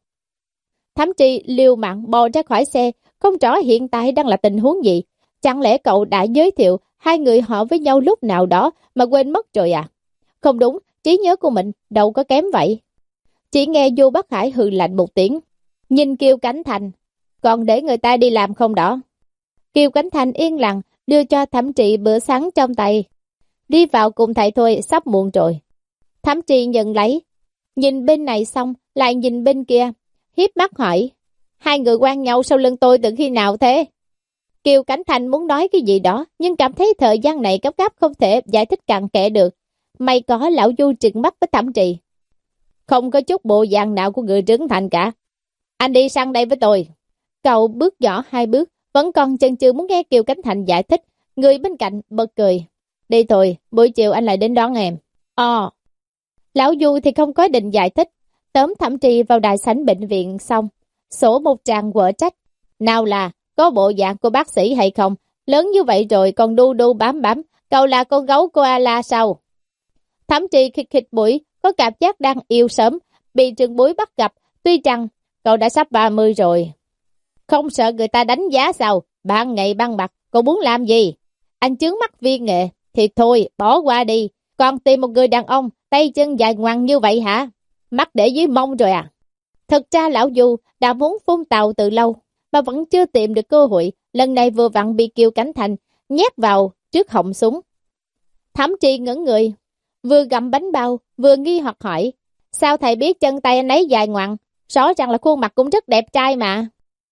Thẩm Trì liều mạng bò ra khỏi xe, không rõ hiện tại đang là tình huống gì. Chẳng lẽ cậu đã giới thiệu hai người họ với nhau lúc nào đó mà quên mất rồi à? Không đúng, trí nhớ của mình đâu có kém vậy. Chỉ nghe Du Bắc Hải hừ lạnh một tiếng. Nhìn Kiều Cảnh Thành, còn để người ta đi làm không đó? Kiều Cảnh Thành yên lặng đưa cho Thẩm Trì bữa sáng trong tay. Đi vào cùng thầy thôi, sắp muộn rồi. Thẩm Trì nhận lấy, nhìn bên này xong lại nhìn bên kia, hiếp mắt hỏi. Hai người quen nhau sau lưng tôi từ khi nào thế? Kiều Cảnh Thành muốn nói cái gì đó, nhưng cảm thấy thời gian này gấp gáp không thể giải thích cặn kẽ được. May có lão Du trừng mắt với Thẩm Trì. Không có chút bộ dạng nào của người trưởng thành cả. Anh đi sang đây với tôi. Cậu bước nhỏ hai bước, vẫn còn chần chừ muốn nghe Kiều Cảnh Thành giải thích. Người bên cạnh bật cười. Đi thôi, buổi chiều anh lại đến đón em. Ờ. Lão Du thì không có định giải thích. Tóm Thẩm Trì vào đại sảnh bệnh viện xong, sổ một tràng quở trách. Nào là, có bộ dạng của bác sĩ hay không? Lớn như vậy rồi còn đu đu bám bám. Cậu là con gấu koala sao? Thẩm Trì khịt khịt mũi, có cảm giác đang yêu sớm, bị trường bối bắt gặp. Tuy rằng, cậu đã sắp ba mươi rồi. Không sợ người ta đánh giá sao? Ban ngày ban mặt, cậu muốn làm gì? Anh chướng mắt viên nghệ, thì thôi, bỏ qua đi. Còn tìm một người đàn ông, tay chân dài ngoằng như vậy hả? Mắt để dưới mông rồi à? Thật ra lão Du đã muốn phun tàu từ lâu, mà vẫn chưa tìm được cơ hội. Lần này vừa vặn bị Kiều Cảnh Thành nhét vào trước họng súng. Thẩm Trì ngẩn người, vừa gặm bánh bao, vừa nghi hoặc hỏi. Sao thầy biết chân tay anh ấy dài ngoằng? Rõ ràng là khuôn mặt cũng rất đẹp trai mà.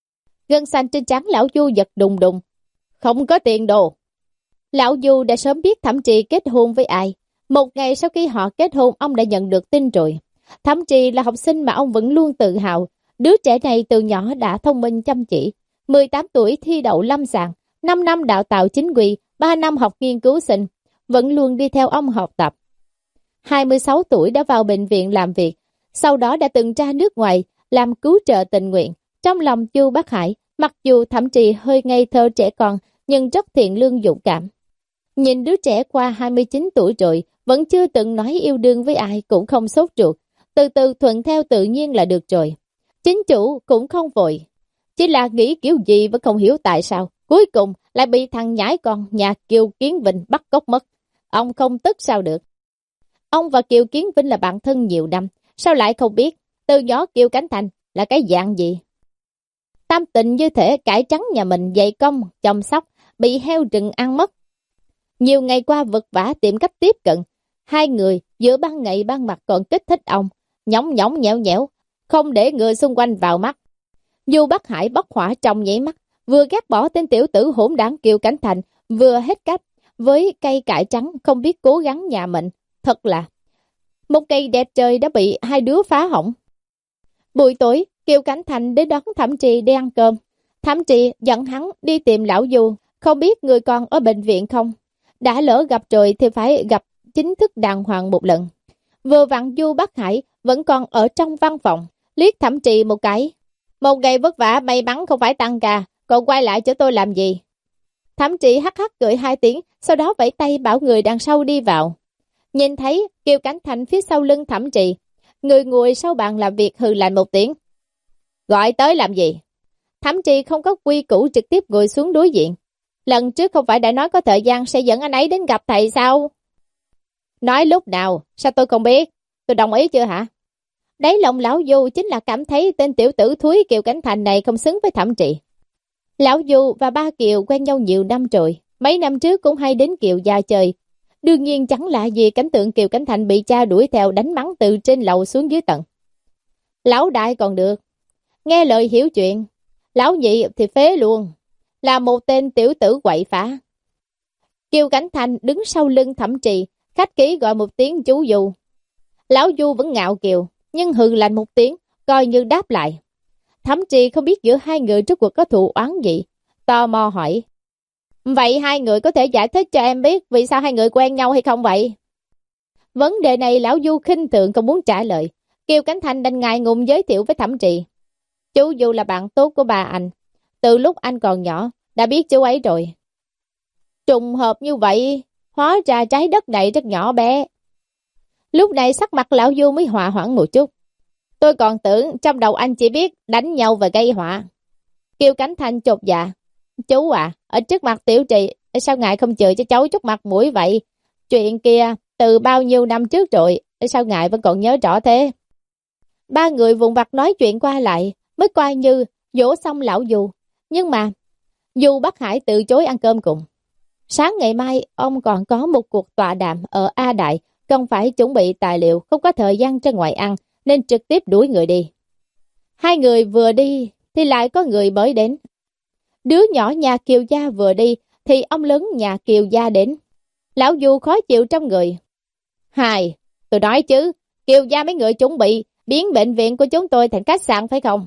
Gân xanh trên trán lão Du giật đùng đùng. Không có tiền đồ. Lão Du đã sớm biết Thẩm Trì kết hôn với ai. Một ngày sau khi họ kết hôn, ông đã nhận được tin rồi. Thẩm Trì là học sinh mà ông vẫn luôn tự hào. Đứa trẻ này từ nhỏ đã thông minh chăm chỉ. mười tám tuổi thi đậu lâm sàng, năm năm đào tạo chính quy, ba năm học nghiên cứu sinh, vẫn luôn đi theo ông học tập. hai mươi sáu tuổi đã vào bệnh viện làm việc, sau đó đã từng ra nước ngoài làm cứu trợ tình nguyện. Trong lòng Du Bắc Hải, mặc dù Thẩm Trì hơi ngây thơ trẻ con, nhưng rất thiện lương dũng cảm. Nhìn đứa trẻ qua hai mươi chín tuổi rồi, vẫn chưa từng nói yêu đương với ai, cũng không sốt ruột, từ từ thuận theo tự nhiên là được rồi. Chính chủ cũng không vội, chỉ là nghĩ kiểu gì vẫn không hiểu tại sao, cuối cùng lại bị thằng nhãi con nhà Kiều Kiến Vinh bắt cóc mất. Ông không tức sao được. Ông và Kiều Kiến Vinh là bạn thân nhiều năm, sao lại không biết từ nhỏ Kiều Cảnh Thành là cái dạng gì? Tam tình như thể cải trắng nhà mình dày công, chăm sóc, bị heo rừng ăn mất. Nhiều ngày qua vật vã tìm cách tiếp cận, hai người giữa ban ngày ban mặt còn kích thích ông, nhõng nhõng nhẽo nhẽo, không để người xung quanh vào mắt. Du Bắc Hải bốc hỏa trong nhảy mắt, vừa ghét bỏ tên tiểu tử hỗn đảng Kiều Cảnh Thành, vừa hết cách với cây cải trắng không biết cố gắng nhà mình. Thật là một cây đẹp trời đã bị hai đứa phá hỏng. Buổi tối, Kiều Cảnh Thành đến đón Thẩm Trì đi ăn cơm. Thẩm Trì dẫn hắn đi tìm lão Du, không biết người còn ở bệnh viện không. Đã lỡ gặp rồi thì phải gặp chính thức đàng hoàng một lần. Vừa vặn Du Bắc Hải vẫn còn ở trong văn phòng, liếc Thẩm Trì một cái. Một ngày vất vả may mắn không phải tăng ca, cậu quay lại cho tôi làm gì? Thẩm Trì hắc hắc cười hai tiếng, sau đó vẫy tay bảo người đằng sau đi vào. Nhìn thấy Kiều Cảnh Thành phía sau lưng Thẩm Trì, người ngồi sau bàn làm việc hừ lạnh một tiếng. Gọi tới làm gì? Thẩm Trì không có quy củ trực tiếp ngồi xuống đối diện. Lần trước không phải đã nói có thời gian sẽ dẫn anh ấy đến gặp thầy sao? Nói lúc nào? Sao tôi không biết? Tôi đồng ý chưa hả? Đấy lòng lão Du chính là cảm thấy tên tiểu tử thúi Kiều Cảnh Thành này không xứng với Thẩm Trì. Lão Du và ba Kiều quen nhau nhiều năm rồi, mấy năm trước cũng hay đến Kiều gia chơi. Đương nhiên chẳng lạ gì cảnh tượng Kiều Cảnh Thành bị cha đuổi theo đánh mắng từ trên lầu xuống dưới tầng. Lão đại còn được, nghe lời hiểu chuyện. Lão nhị thì phế luôn, là một tên tiểu tử quậy phá. Kiều Cảnh Thành đứng sau lưng Thẩm Trì, khách khí gọi một tiếng chú Du. Lão Du vẫn ngạo kiều, nhưng hừ lạnh một tiếng, coi như đáp lại. Thẩm Trì không biết giữa hai người trước cuộc có thù oán gì, tò mò hỏi. Vậy hai người có thể giải thích cho em biết vì sao hai người quen nhau hay không vậy? Vấn đề này lão Du khinh thường không muốn trả lời. Kiều Cảnh Thành đành ngại ngùng giới thiệu với Thẩm Trì. Chú Du là bạn tốt của bà anh. Từ lúc anh còn nhỏ, đã biết chú ấy rồi. Trùng hợp như vậy, hóa ra trái đất này rất nhỏ bé. Lúc này sắc mặt lão Du mới hòa hoãn một chút. Tôi còn tưởng trong đầu anh chỉ biết đánh nhau và gây họa. Kiều Cảnh Thành chột dạ. Chú à, ở trước mặt Tiểu Trì, sao ngài không chừa cho cháu chút mặt mũi vậy? Chuyện kia từ bao nhiêu năm trước rồi, sao ngài vẫn còn nhớ rõ thế? Ba người vùng vặt nói chuyện qua lại, mới coi như dỗ xong lão Du. Nhưng mà, Du Bắc Hải từ chối ăn cơm cùng. Sáng ngày mai, ông còn có một cuộc tọa đàm ở A Đại, cần phải chuẩn bị tài liệu, không có thời gian ra ngoài ăn, nên trực tiếp đuổi người đi. Hai người vừa đi, thì lại có người mới đến. Đứa nhỏ nhà Kiều Gia vừa đi, thì ông lớn nhà Kiều Gia đến. Lão Du khó chịu trong người. Hai, tôi nói chứ, Kiều Gia mấy người chuẩn bị biến bệnh viện của chúng tôi thành khách sạn phải không?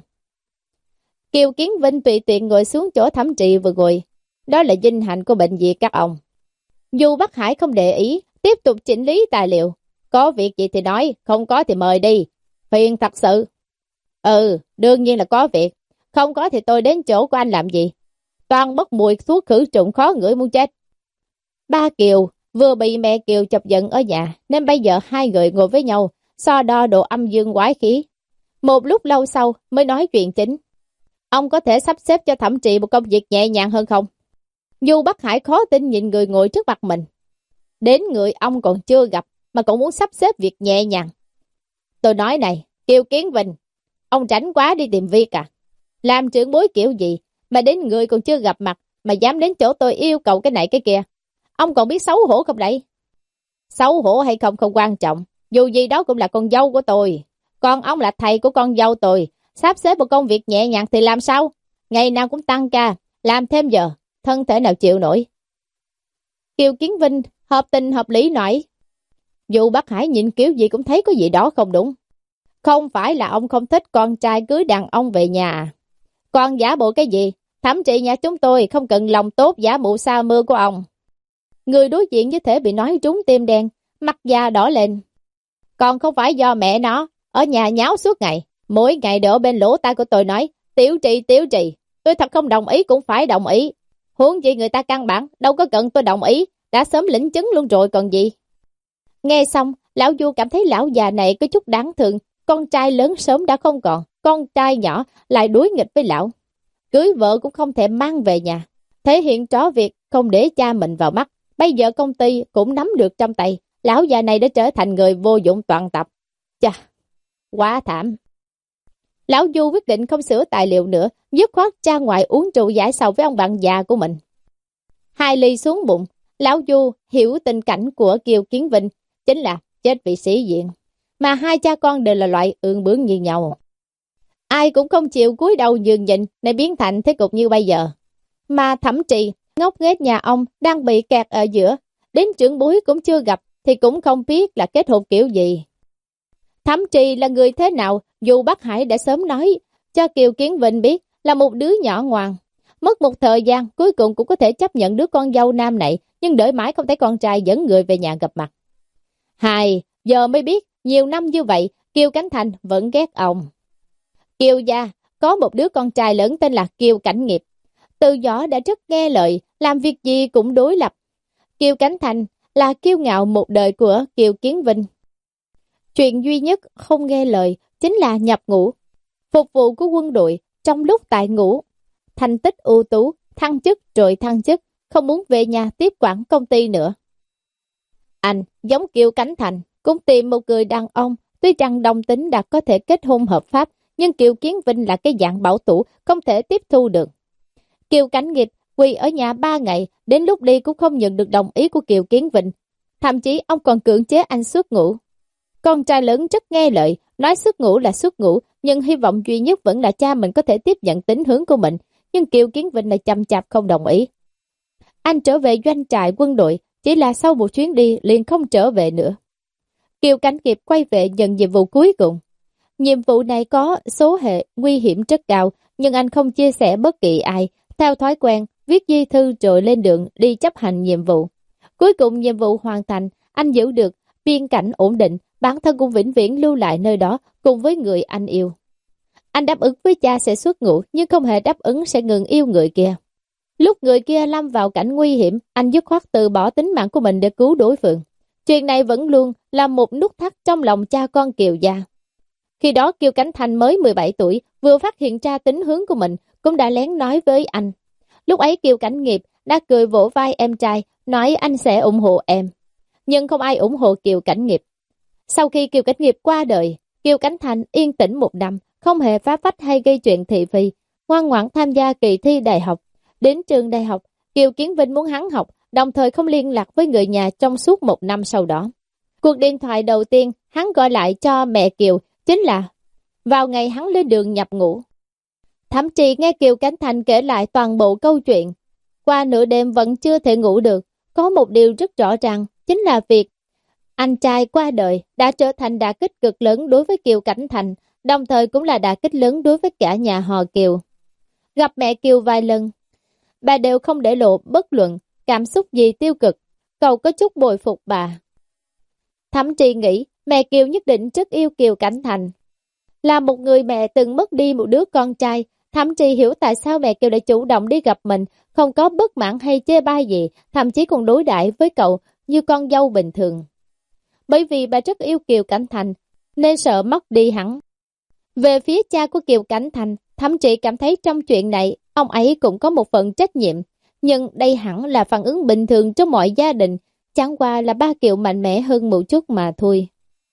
Kiều Kiến Vinh tùy tiện ngồi xuống chỗ Thẩm Trì vừa ngồi. Đó là vinh hạnh của bệnh viện các ông. Du Bắc Hải không để ý, tiếp tục chỉnh lý tài liệu. Có việc gì thì nói, không có thì mời đi. Phiền thật sự. Ừ, đương nhiên là có việc. Không có thì tôi đến chỗ của anh làm gì? Toàn bốc mùi thuốc khử trùng khó ngửi muốn chết. Ba Kiều vừa bị mẹ Kiều chọc giận ở nhà, nên bây giờ hai người ngồi với nhau, so đo độ âm dương quái khí. Một lúc lâu sau mới nói chuyện chính. Ông có thể sắp xếp cho Thẩm Trì một công việc nhẹ nhàng hơn không? Du Bắc Hải khó tin nhìn người ngồi trước mặt mình. Đến người ông còn chưa gặp mà cũng muốn sắp xếp việc nhẹ nhàng. Tôi nói này, Kiều Kiến Vinh, ông rảnh quá đi tìm việc à? Làm trưởng bối kiểu gì mà đến người còn chưa gặp mặt mà dám đến chỗ tôi yêu cầu cái này cái kia? Ông còn biết xấu hổ không đấy? Xấu hổ hay không không quan trọng, dù gì đó cũng là con dâu của tôi. Còn ông là thầy của con dâu tôi, sắp xếp một công việc nhẹ nhàng thì làm sao? Ngày nào cũng tăng ca, làm thêm giờ, thân thể nào chịu nổi. Kiều Kiến Vinh hợp tình hợp lý nói. Dù Bắc Hải nhìn kiểu gì cũng thấy có gì đó không đúng. Không phải là ông không thích con trai cưới đàn ông về nhà à? Còn giả bộ cái gì? Thẩm Trì nhà chúng tôi không cần lòng tốt giả mụ sa mưa của ông. Người đối diện như thể bị nói trúng tim đen, mặt da đỏ lên. Còn không phải do mẹ nó ở nhà nháo suốt ngày, mỗi ngày đổ bên lỗ tai của tôi nói Tiểu Trì, Tiểu Trì, tôi thật không đồng ý cũng phải đồng ý. Huống gì người ta căn bản đâu có cần tôi đồng ý, đã sớm lĩnh chứng luôn rồi còn gì. Nghe xong, lão Du cảm thấy lão già này có chút đáng thương. Con trai lớn sớm đã không còn, con trai nhỏ lại đối nghịch với lão. Cưới vợ cũng không thể mang về nhà, thể hiện rõ việc không để cha mình vào mắt. Bây giờ công ty cũng nắm được trong tay, lão già này đã trở thành người vô dụng toàn tập. Chà, quá thảm. Lão Du quyết định không sửa tài liệu nữa, dứt khoát ra ngoài uống rượu giải sầu với ông bạn già của mình. Hai ly xuống bụng, lão Du hiểu tình cảnh của Kiều Kiến Vinh, chính là chết vì sĩ diện. Mà hai cha con đều là loại ương bướng như nhau. Ai cũng không chịu cúi đầu nhường nhịn nên biến thành thế cục như bây giờ. Mà Thẩm Trì, ngốc nghếch nhà ông đang bị kẹt ở giữa, đến trưởng bối cũng chưa gặp thì cũng không biết là kết hôn kiểu gì. Thẩm Trì là người thế nào, dù Bắc Hải đã sớm nói cho Kiều Kiến Vinh biết là một đứa nhỏ ngoan. Mất một thời gian cuối cùng cũng có thể chấp nhận đứa con dâu nam này, nhưng đợi mãi không thấy con trai dẫn người về nhà gặp mặt. Hai, giờ mới biết nhiều năm như vậy Kiều Cảnh Thành vẫn ghét ông. Kiều gia có một đứa con trai lớn tên là Kiều Cảnh Nghiệp. Từ nhỏ đã rất nghe lời, làm việc gì cũng đối lập. Kiều Cảnh Thành là kiêu ngạo một đời của Kiều Kiến Vinh. Chuyện duy nhất không nghe lời chính là nhập ngũ, phục vụ của quân đội trong lúc tại ngũ. Thành tích ưu tú, thăng chức rồi thăng chức, không muốn về nhà tiếp quản công ty nữa. Anh, giống Kiều Cảnh Thành, cũng tìm một người đàn ông, tuy rằng đồng tính đã có thể kết hôn hợp pháp, nhưng Kiều Kiến Vinh là cái dạng bảo thủ, không thể tiếp thu được. Kiều Cảnh Nghiệp quỳ ở nhà ba ngày, đến lúc đi cũng không nhận được đồng ý của Kiều Kiến Vinh. Thậm chí ông còn cưỡng chế anh xuất ngũ. Con trai lớn rất nghe lời, Nói xuất ngũ là xuất ngũ, nhưng hy vọng duy nhất vẫn là cha mình có thể tiếp nhận tín hướng của mình, nhưng Kiều Kiến Vinh lại chăm chạp không đồng ý. Anh trở về doanh trại quân đội, chỉ là sau một chuyến đi liền không trở về nữa. Kiều Cảnh Nghiệp quay về nhận nhiệm vụ cuối cùng. Nhiệm vụ này có số hệ nguy hiểm rất cao, nhưng anh không chia sẻ bất kỳ ai, theo thói quen, viết di thư rồi lên đường đi chấp hành nhiệm vụ. Cuối cùng nhiệm vụ hoàn thành, anh giữ được biên cảnh ổn định, bản thân cũng vĩnh viễn lưu lại nơi đó cùng với người anh yêu. Anh đáp ứng với cha sẽ xuất ngũ, nhưng không hề đáp ứng sẽ ngừng yêu người kia. Lúc người kia lâm vào cảnh nguy hiểm, anh dứt khoát từ bỏ tính mạng của mình để cứu đối phương. Chuyện này vẫn luôn là một nút thắt trong lòng cha con Kiều gia. Khi đó Kiều Cảnh Thành mới mười bảy tuổi, vừa phát hiện ra tính hướng của mình, cũng đã lén nói với anh. Lúc ấy Kiều Cảnh Nghiệp đã cười vỗ vai em trai, nói anh sẽ ủng hộ em. Nhưng không ai ủng hộ Kiều Cảnh Nghiệp. Sau khi Kiều Cảnh Nghiệp qua đời, Kiều Cảnh Thành yên tĩnh một năm, không hề phá phách hay gây chuyện thị phi, ngoan ngoãn tham gia kỳ thi đại học. Đến trường đại học, Kiều Kiến Vinh muốn hắn học, đồng thời không liên lạc với người nhà trong suốt một năm sau đó. Cuộc điện thoại đầu tiên hắn gọi lại cho mẹ Kiều chính là vào ngày hắn lên đường nhập ngũ. Thậm chí nghe Kiều Cảnh Thành kể lại toàn bộ câu chuyện. Qua nửa đêm vẫn chưa thể ngủ được, có một điều rất rõ ràng, chính là việc anh trai qua đời đã trở thành đả kích cực lớn đối với Kiều Cảnh Thành, đồng thời cũng là đả kích lớn đối với cả nhà họ Kiều. Gặp mẹ Kiều vài lần, bà đều không để lộ bất luận cảm xúc gì tiêu cực, cậu có chút bồi phục bà. Thậm chí nghĩ mẹ Kiều nhất định rất yêu Kiều Cảnh Thành. Là một người mẹ từng mất đi một đứa con trai, thậm chí hiểu tại sao mẹ Kiều đã chủ động đi gặp mình, không có bất mãn hay chê bai gì, thậm chí còn đối đãi với cậu như con dâu bình thường. Bởi vì bà rất yêu Kiều Cảnh Thành, nên sợ mất đi hắn. Về phía cha của Kiều Cảnh Thành, thậm chí cảm thấy trong chuyện này, ông ấy cũng có một phần trách nhiệm. Nhưng đây hẳn là phản ứng bình thường trong mọi gia đình, chẳng qua là ba Kiều mạnh mẽ hơn một chút mà thôi.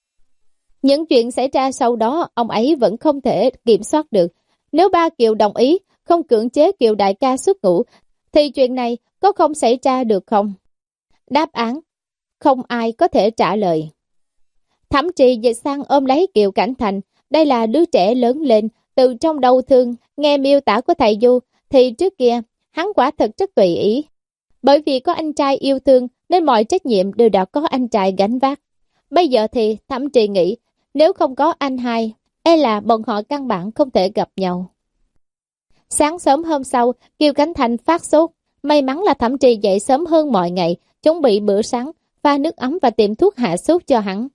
Những chuyện xảy ra sau đó, ông ấy vẫn không thể kiểm soát được. Nếu ba Kiều đồng ý, không cưỡng chế Kiều đại ca xuất ngũ, thì chuyện này có không xảy ra được không? Đáp án, không ai có thể trả lời. Thậm chí dịch sang ôm lấy Kiều Cảnh Thành, đây là đứa trẻ lớn lên, từ trong đau thương, nghe miêu tả của thầy Du, thì trước kia, hắn quả thật rất tùy ý. Bởi vì có anh trai yêu thương, nên mọi trách nhiệm đều đã có anh trai gánh vác. Bây giờ thì thậm chí nghĩ, nếu không có anh hai, e là bọn họ căn bản không thể gặp nhau. Sáng sớm hôm sau, Kiều Cảnh Thành phát sốt. May mắn là thậm chí dậy sớm hơn mọi ngày, chuẩn bị bữa sáng, pha nước ấm và tiệm thuốc hạ sốt cho hắn.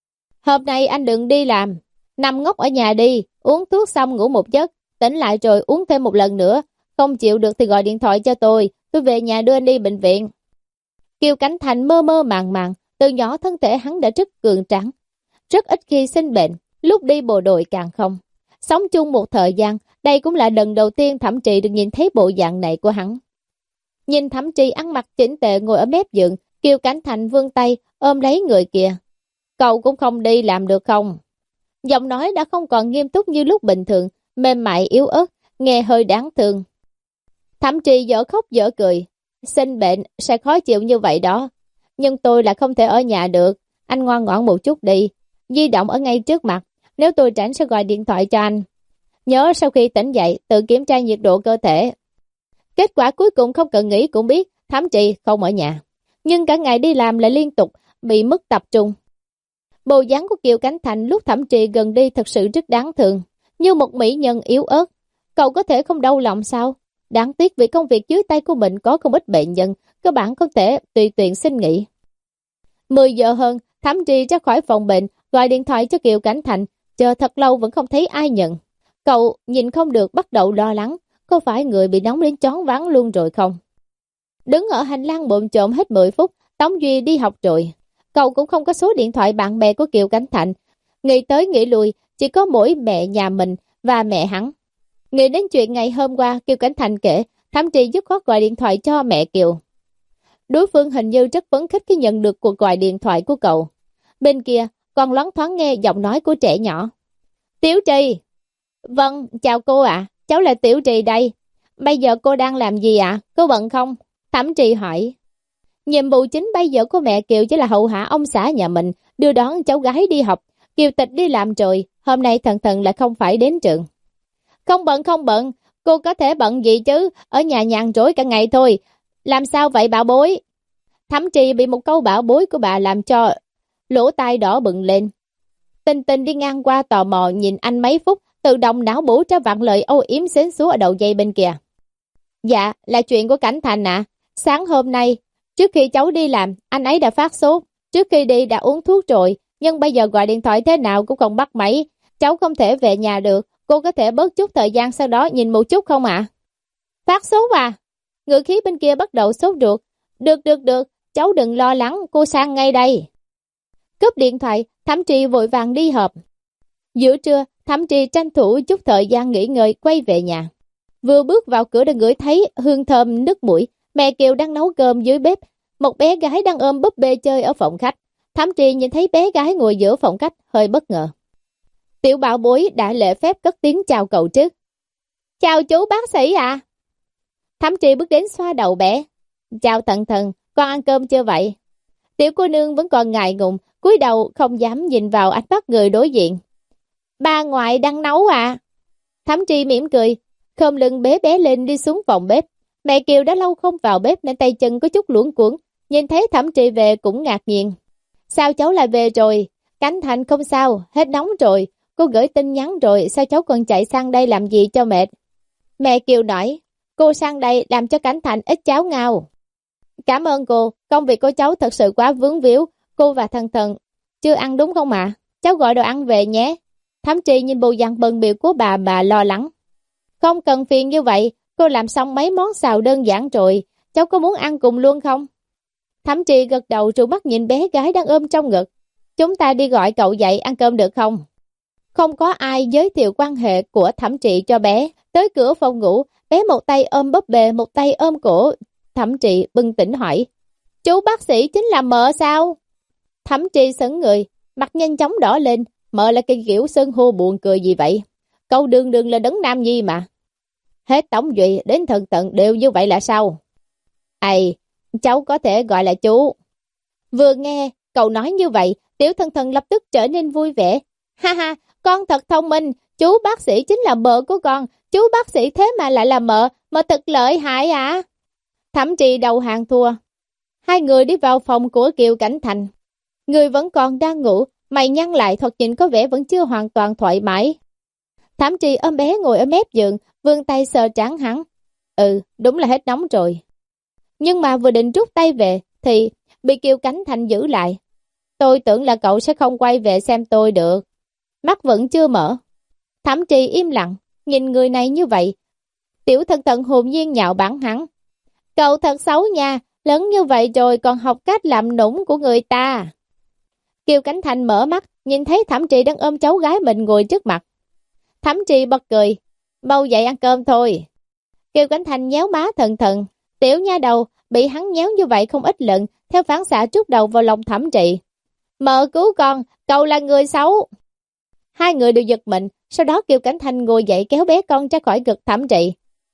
Hôm nay anh đừng đi làm, nằm ngốc ở nhà đi, uống thuốc xong ngủ một giấc, tỉnh lại rồi uống thêm một lần nữa. Không chịu được thì gọi điện thoại cho tôi, tôi về nhà đưa anh đi bệnh viện. Kiều Cảnh Thành mơ mơ màng màng, từ nhỏ thân thể hắn đã rất cường tráng, rất ít khi sinh bệnh, lúc đi bộ đội càng không. Sống chung một thời gian, đây cũng là lần đầu tiên Thẩm Trì được nhìn thấy bộ dạng này của hắn. Nhìn Thẩm Trì ăn mặc chỉnh tề ngồi ở mép giường, Kiều Cảnh Thành vươn tay ôm lấy người kia. Cậu cũng không đi làm được không? Giọng nói đã không còn nghiêm túc như lúc bình thường, mềm mại yếu ớt, nghe hơi đáng thương. Thẩm Trì dở khóc dở cười. Sinh bệnh sẽ khó chịu như vậy đó. Nhưng tôi là không thể ở nhà được. Anh ngoan ngoãn một chút đi. Di động ở ngay trước mặt. Nếu tôi rảnh sẽ gọi điện thoại cho anh. Nhớ sau khi tỉnh dậy tự kiểm tra nhiệt độ cơ thể. Kết quả cuối cùng không cần nghĩ cũng biết Thẩm Trì không ở nhà. Nhưng cả ngày đi làm lại liên tục bị mất tập trung. Bộ dáng của Kiều Cảnh Thành lúc Thẩm Trì gần đi thật sự rất đáng thương. Như một mỹ nhân yếu ớt. Cậu có thể không đau lòng sao? Đáng tiếc vì công việc dưới tay của mình có không ít bệnh nhân, cơ bản không thể tùy tiện xin nghỉ. mười giờ hơn, Thẩm Trì ra khỏi phòng bệnh, gọi điện thoại cho Kiều Cảnh Thành, chờ thật lâu vẫn không thấy ai nhận. Cậu nhìn không được bắt đầu lo lắng, có phải người bị nóng đến choáng váng luôn rồi không? Đứng ở hành lang bộn trộm hết mười phút, Tống Duy đi học rồi. Cậu cũng không có số điện thoại bạn bè của Kiều Cảnh Thành. Nghĩ tới nghĩ lui, chỉ có mỗi mẹ nhà mình và mẹ hắn. Nghĩ đến chuyện ngày hôm qua Kiều Cảnh Thành kể, Thẩm Trì dứt khoát gọi điện thoại cho mẹ Kiều. Đối phương hình như rất phấn khích khi nhận được cuộc gọi điện thoại của cậu. Bên kia còn loáng thoáng nghe giọng nói của trẻ nhỏ. Tiểu Trì. Vâng, chào cô ạ, cháu là Tiểu Trì đây. Bây giờ cô đang làm gì ạ? À? Cô bận không? Thẩm Trì hỏi. Nhiệm vụ chính bây giờ của mẹ Kiều chỉ là hậu hạ ông xã nhà mình, đưa đón cháu gái đi học. Kiều Tịch đi làm rồi, hôm nay Thần Thần lại không phải đến trường. Không bận không bận, cô có thể bận gì chứ, ở nhà nhàn rỗi cả ngày thôi. Làm sao vậy bảo bối? Thẩm Trì bị một câu bảo bối của bà làm cho lỗ tai đỏ bừng lên. Tình Tình đi ngang qua tò mò nhìn anh mấy phút, tự động não bổ ra vạn lời âu yếm xến xúa ở đầu dây bên kia. Dạ, là chuyện của Cảnh Thành ạ. Sáng hôm nay, trước khi cháu đi làm, anh ấy đã phát sốt. Trước khi đi đã uống thuốc rồi, nhưng bây giờ gọi điện thoại thế nào cũng không bắt máy. Cháu không thể về nhà được, cô có thể bớt chút thời gian sau đó nhìn một chút không ạ? Phát sốt à? Ngữ khí bên kia bắt đầu sốt ruột. Được được được, cháu đừng lo lắng, cô sang ngay đây. Cúp điện thoại, Thẩm Trì vội vàng đi họp. Giữa trưa, Thẩm Trì tranh thủ chút thời gian nghỉ ngơi quay về nhà. Vừa bước vào cửa đã ngửi thấy hương thơm nức mũi. Mẹ Kiều đang nấu cơm dưới bếp, một bé gái đang ôm búp bê chơi ở phòng khách. Thẩm Trì nhìn thấy bé gái ngồi giữa phòng khách, hơi bất ngờ. Tiểu bảo bối đã lễ phép cất tiếng chào cậu trước. Chào chú bác sĩ ạ. À? Thẩm Trì bước đến xoa đầu bé. Chào Thần Thần, con ăn cơm chưa vậy? Tiểu cô nương vẫn còn ngại ngùng, cúi đầu không dám nhìn vào ánh mắt người đối diện. Bà ngoại đang nấu à? Thẩm Trì mỉm cười, khom lưng bế bé lên đi xuống phòng bếp. Mẹ Kiều đã lâu không vào bếp nên tay chân có chút luống cuống, nhìn thấy Thẩm Trì về cũng ngạc nhiên. Sao cháu lại về rồi? Cảnh Thành không sao, hết nóng rồi. Cô gửi tin nhắn rồi, sao cháu còn chạy sang đây làm gì cho mệt? Mẹ Kiều nói, cô sang đây làm cho Cảnh Thành ít cháo ngao. Cảm ơn cô, công việc của cháu thật sự quá vướng víu. Cô và Thần Thần chưa ăn đúng không ạ? À? Cháu gọi đồ ăn về nhé. Thẩm Trì nhìn bộ dạng bận bịu của bà bà lo lắng. Không cần phiền như vậy, cô làm xong mấy món xào đơn giản rồi, cháu có muốn ăn cùng luôn không? Thẩm Trì gật đầu rồi mắt nhìn bé gái đang ôm trong ngực. Chúng ta đi gọi cậu dậy ăn cơm được không? Không có ai giới thiệu quan hệ của Thẩm Trì cho bé. Tới cửa phòng ngủ, bé một tay ôm búp bê, một tay ôm cổ. Thẩm Trì bừng tỉnh hỏi, chú bác sĩ chính là mợ sao? Thẩm Trì sững người, mặt nhanh chóng đỏ lên. Mợ là cái kiểu xưng hô buồn cười gì vậy? Cậu đường đường là đấng nam nhi mà. Hết Tống Duy đến Thần Tận đều như vậy là sao? Ây, cháu có thể gọi là chú. Vừa nghe cậu nói như vậy, Tiểu Thần Thần lập tức trở nên vui vẻ. Ha ha, con thật thông minh, chú bác sĩ chính là mợ của con. Chú bác sĩ thế mà lại là mợ, mợ thật lợi hại à? Thẩm Trì đầu hàng thua. Hai người đi vào phòng của Kiều Cảnh Thành. Người vẫn còn đang ngủ, mày nhăn lại thoạt nhìn có vẻ vẫn chưa hoàn toàn thoải mái. Thẩm Trì ôm bé ngồi ở mép giường, vươn tay sờ trán hắn. Ừ, đúng là hết nóng rồi. Nhưng mà vừa định rút tay về, thì bị Kiều Cảnh Thành giữ lại. Tôi tưởng là cậu sẽ không quay về xem tôi được. Mắt vẫn chưa mở. Thẩm Trì im lặng, nhìn người này như vậy. Tiểu Thần Thần hồn nhiên nhạo báng hắn. Cậu thật xấu nha, lớn như vậy rồi còn học cách làm nũng của người ta. Kiều Cảnh Thành mở mắt, nhìn thấy Thẩm Trì đang ôm cháu gái mình ngồi trước mặt. Thẩm Trì bật cười, mau dậy ăn cơm thôi. Kiều Cảnh Thành nhéo má Thần Thần, tiểu nha đầu bị hắn nhéo như vậy không ít lần, theo phản xạ trút đầu vào lòng Thẩm Trì. Mợ cứu con, cậu là người xấu. Hai người đều giật mình, sau đó Kiều Cảnh Thành ngồi dậy kéo bé con ra khỏi ngực Thẩm Trì.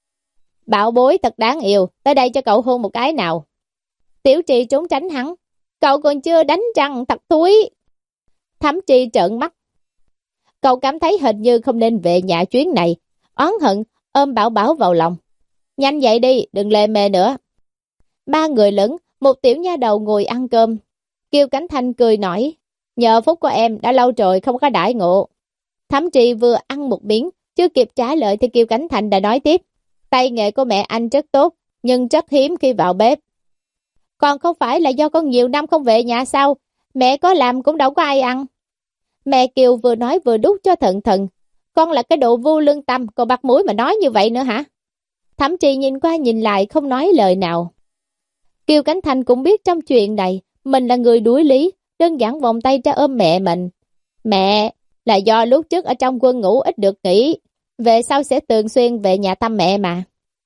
Bảo bối thật đáng yêu, tới đây cho cậu hôn một cái nào. Tiểu Trì trốn tránh hắn, cậu còn chưa đánh răng thật thúi. Thẩm Trì trợn mắt. Cậu cảm thấy hình như không nên về nhà chuyến này, oán hận ôm Bảo Bảo vào lòng. Nhanh dậy đi, đừng lề mề nữa. Ba người lớn, một tiểu nha đầu ngồi ăn cơm. Kiều Cảnh Thành cười nói, nhờ phúc của em đã lâu rồi không có đãi ngộ. Thẩm Trì vừa ăn một miếng, chưa kịp trả lời thì Kiều Cảnh Thành đã nói tiếp, tay nghề của mẹ anh rất tốt, nhưng rất hiếm khi vào bếp. Còn không phải là do con nhiều năm không về nhà sao? Mẹ có làm cũng đâu có ai ăn. Mẹ Kiều vừa nói vừa đút cho Thần Thần. Con là cái độ vô lương tâm, còn bạc mũi mà nói như vậy nữa hả? Thẩm Trì nhìn qua nhìn lại không nói lời nào. Kiều Cảnh Thành cũng biết trong chuyện này, mình là người đuối lý, đơn giản vòng tay ra ôm mẹ mình. Mẹ, là do lúc trước ở trong quân ngũ ít được nghỉ, về sau sẽ thường xuyên về nhà thăm mẹ mà.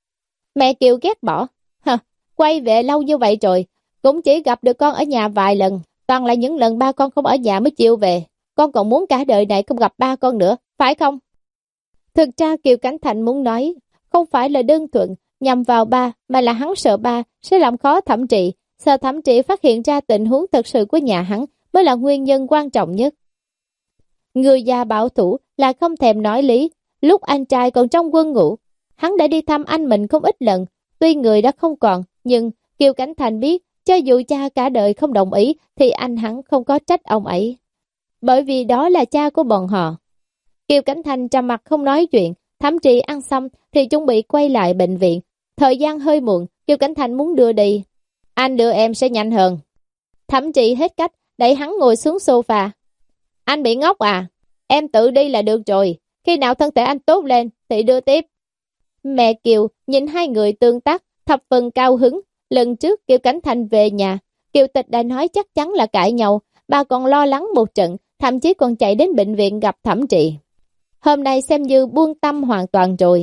Mẹ Kiều ghét bỏ, hả, quay về lâu như vậy rồi, cũng chỉ gặp được con ở nhà vài lần, toàn là những lần ba con không ở nhà mới chịu về. Con còn muốn cả đời này không gặp ba con nữa, phải không? Thực ra Kiều Cảnh Thành muốn nói, không phải là đơn thuần nhằm vào ba, mà là hắn sợ ba sẽ làm khó Thẩm Trì, sợ Thẩm Trì phát hiện ra tình huống thật sự của nhà hắn mới là nguyên nhân quan trọng nhất. Người già bảo thủ là không thèm nói lý. Lúc anh trai còn trong quân ngũ, hắn đã đi thăm anh mình không ít lần. Tuy người đã không còn, nhưng Kiều Cảnh Thành biết, cho dù cha cả đời không đồng ý, thì anh hắn không có trách ông ấy. Bởi vì đó là cha của bọn họ. Kiều Cảnh Thành trầm mặt không nói chuyện, Thẩm Trì ăn xong thì chuẩn bị quay lại bệnh viện. Thời gian hơi muộn, Kiều Cảnh Thành muốn đưa đi. Anh đưa em sẽ nhanh hơn. Thẩm Trì hết cách, đẩy hắn ngồi xuống sofa. Anh bị ngốc à? Em tự đi là được rồi. Khi nào thân thể anh tốt lên thì đưa tiếp. Mẹ Kiều nhìn hai người tương tác, thập phần cao hứng. Lần trước Kiều Cảnh Thành về nhà, Kiều Tịch đã nói chắc chắn là cãi nhau. Bà còn lo lắng một trận, thậm chí còn chạy đến bệnh viện gặp Thẩm Trì. Hôm nay xem như buông tâm hoàn toàn rồi.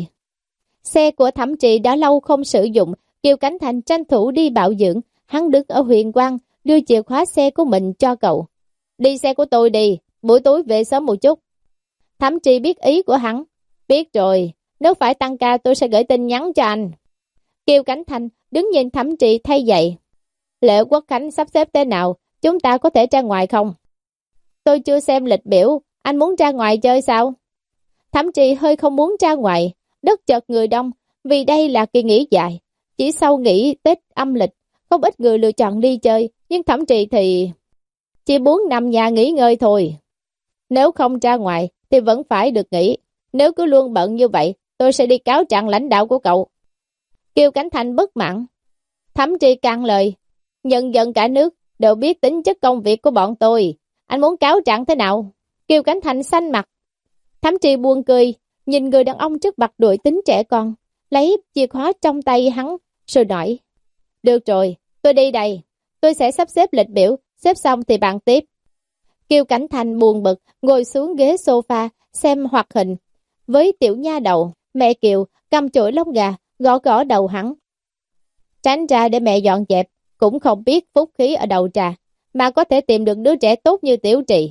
Xe của Thẩm Trì đã lâu không sử dụng, Kiều Cảnh Thành tranh thủ đi bảo dưỡng. Hắn đứng ở Huyền Quang, đưa chìa khóa xe của mình cho cậu. Đi xe của tôi đi, buổi tối về sớm một chút. Thẩm Trì biết ý của hắn. Biết rồi, nếu phải tăng ca tôi sẽ gửi tin nhắn cho anh. Kiều Cảnh Thành đứng nhìn Thẩm Trì thay giày. Lễ Quốc Khánh sắp xếp thế nào, chúng ta có thể ra ngoài không? Tôi chưa xem lịch biểu, anh muốn ra ngoài chơi sao? Thẩm Trì hơi không muốn ra ngoài, đất chật người đông, vì đây là kỳ nghỉ dài. Chỉ sau nghỉ Tết âm lịch, không ít người lựa chọn đi chơi, nhưng Thẩm Trì thì chỉ muốn nằm nhà nghỉ ngơi thôi. Nếu không ra ngoài thì vẫn phải được nghỉ. Nếu cứ luôn bận như vậy, tôi sẽ đi cáo trạng lãnh đạo của cậu. Kiều Cảnh Thành bất mãn. Thẩm Trì cạn lời. Nhân dân cả nước đều biết tính chất công việc của bọn tôi. Anh muốn cáo trạng thế nào? Kiều Cảnh Thành xanh mặt. Thẩm Trì buồn cười, nhìn người đàn ông trước mặt đuổi tính trẻ con, lấy chìa khóa trong tay hắn, rồi nói. Được rồi, tôi đi đây. Tôi sẽ sắp xếp lịch biểu, xếp xong thì bàn tiếp. Kiều Cảnh Thành buồn bực, ngồi xuống ghế sofa, xem hoạt hình. Với tiểu nha đầu, mẹ Kiều cầm chổi lông gà, gõ gõ đầu hắn. Tránh ra để mẹ dọn dẹp, cũng không biết phúc khí ở đầu trà, mà có thể tìm được đứa trẻ tốt như Tiểu Trì.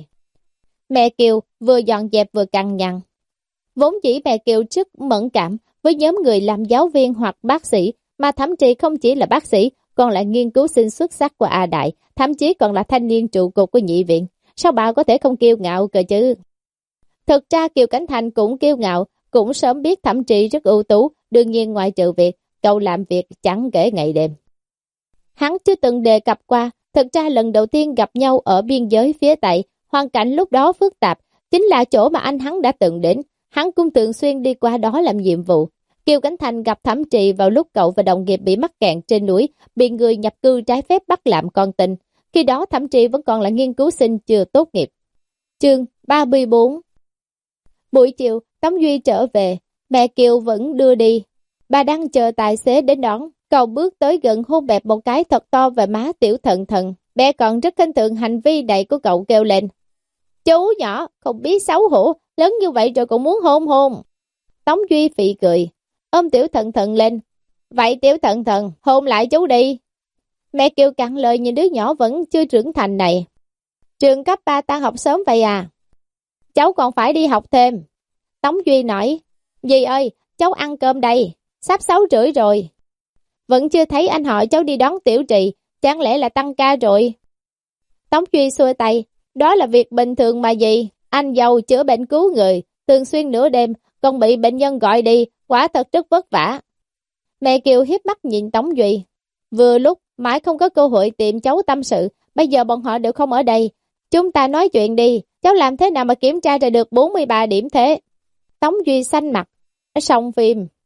Mẹ Kiều vừa dọn dẹp vừa cằn nhằn. Vốn dĩ mẹ Kiều rất mẫn cảm với nhóm người làm giáo viên hoặc bác sĩ, mà Thẩm Trì không chỉ là bác sĩ, còn là nghiên cứu sinh xuất sắc của A Đại, thậm chí còn là thanh niên trụ cột của nhị viện. Sao bà có thể không kiêu ngạo cơ chứ? Thực ra Kiều Cảnh Thành cũng kiêu ngạo, cũng sớm biết Thẩm Trì rất ưu tú, đương nhiên ngoại trừ việc cậu làm việc chẳng kể ngày đêm. Hắn chưa từng đề cập qua, thực ra lần đầu tiên gặp nhau ở biên giới phía Tây, hoàn cảnh lúc đó phức tạp, chính là chỗ mà anh hắn đã từng đến, hắn cũng thường xuyên đi qua đó làm nhiệm vụ. Kiều Cảnh Thành gặp Thẩm Trì vào lúc cậu và đồng nghiệp bị mắc kẹt trên núi, bị người nhập cư trái phép bắt làm con tin. Khi đó Thẩm Trì vẫn còn là nghiên cứu sinh chưa tốt nghiệp. Chương ba mươi bốn. Buổi chiều, Tống Duy trở về, mẹ Kiều vẫn đưa đi. Bà đang chờ tài xế đến đón, cậu bước tới gần hôn bẹp một cái thật to về má Tiểu Thần Thần. Bé còn rất khinh thường hành vi này của cậu, kêu lên. Chú nhỏ, không biết xấu hổ, lớn như vậy rồi cũng muốn hôn hôn. Tống Duy phì cười, ôm Tiểu Thần Thần lên. Vậy Tiểu Thần Thần, hôn lại chú đi. Mẹ Kiều cạn lời nhìn đứa nhỏ vẫn chưa trưởng thành này. Trường cấp ba tan học sớm vậy à? Cháu còn phải đi học thêm. Tống Duy nói, dì ơi, cháu ăn cơm đây, sắp sáu rưỡi rồi. Vẫn chưa thấy anh họ cháu đi đón Tiểu Trì, chẳng lẽ là tăng ca rồi? Tống Duy xua tay, đó là việc bình thường mà dì, anh giàu chữa bệnh cứu người, thường xuyên nửa đêm, còn bị bệnh nhân gọi đi, quả thật rất vất vả. Mẹ Kiều hiếp mắt nhìn Tống Duy. Vừa lúc, mãi không có cơ hội tìm cháu tâm sự, bây giờ bọn họ đều không ở đây. Chúng ta nói chuyện đi, cháu làm thế nào mà kiểm tra ra được bốn mươi ba điểm thế? Tống Duy xanh mặt, xong phim.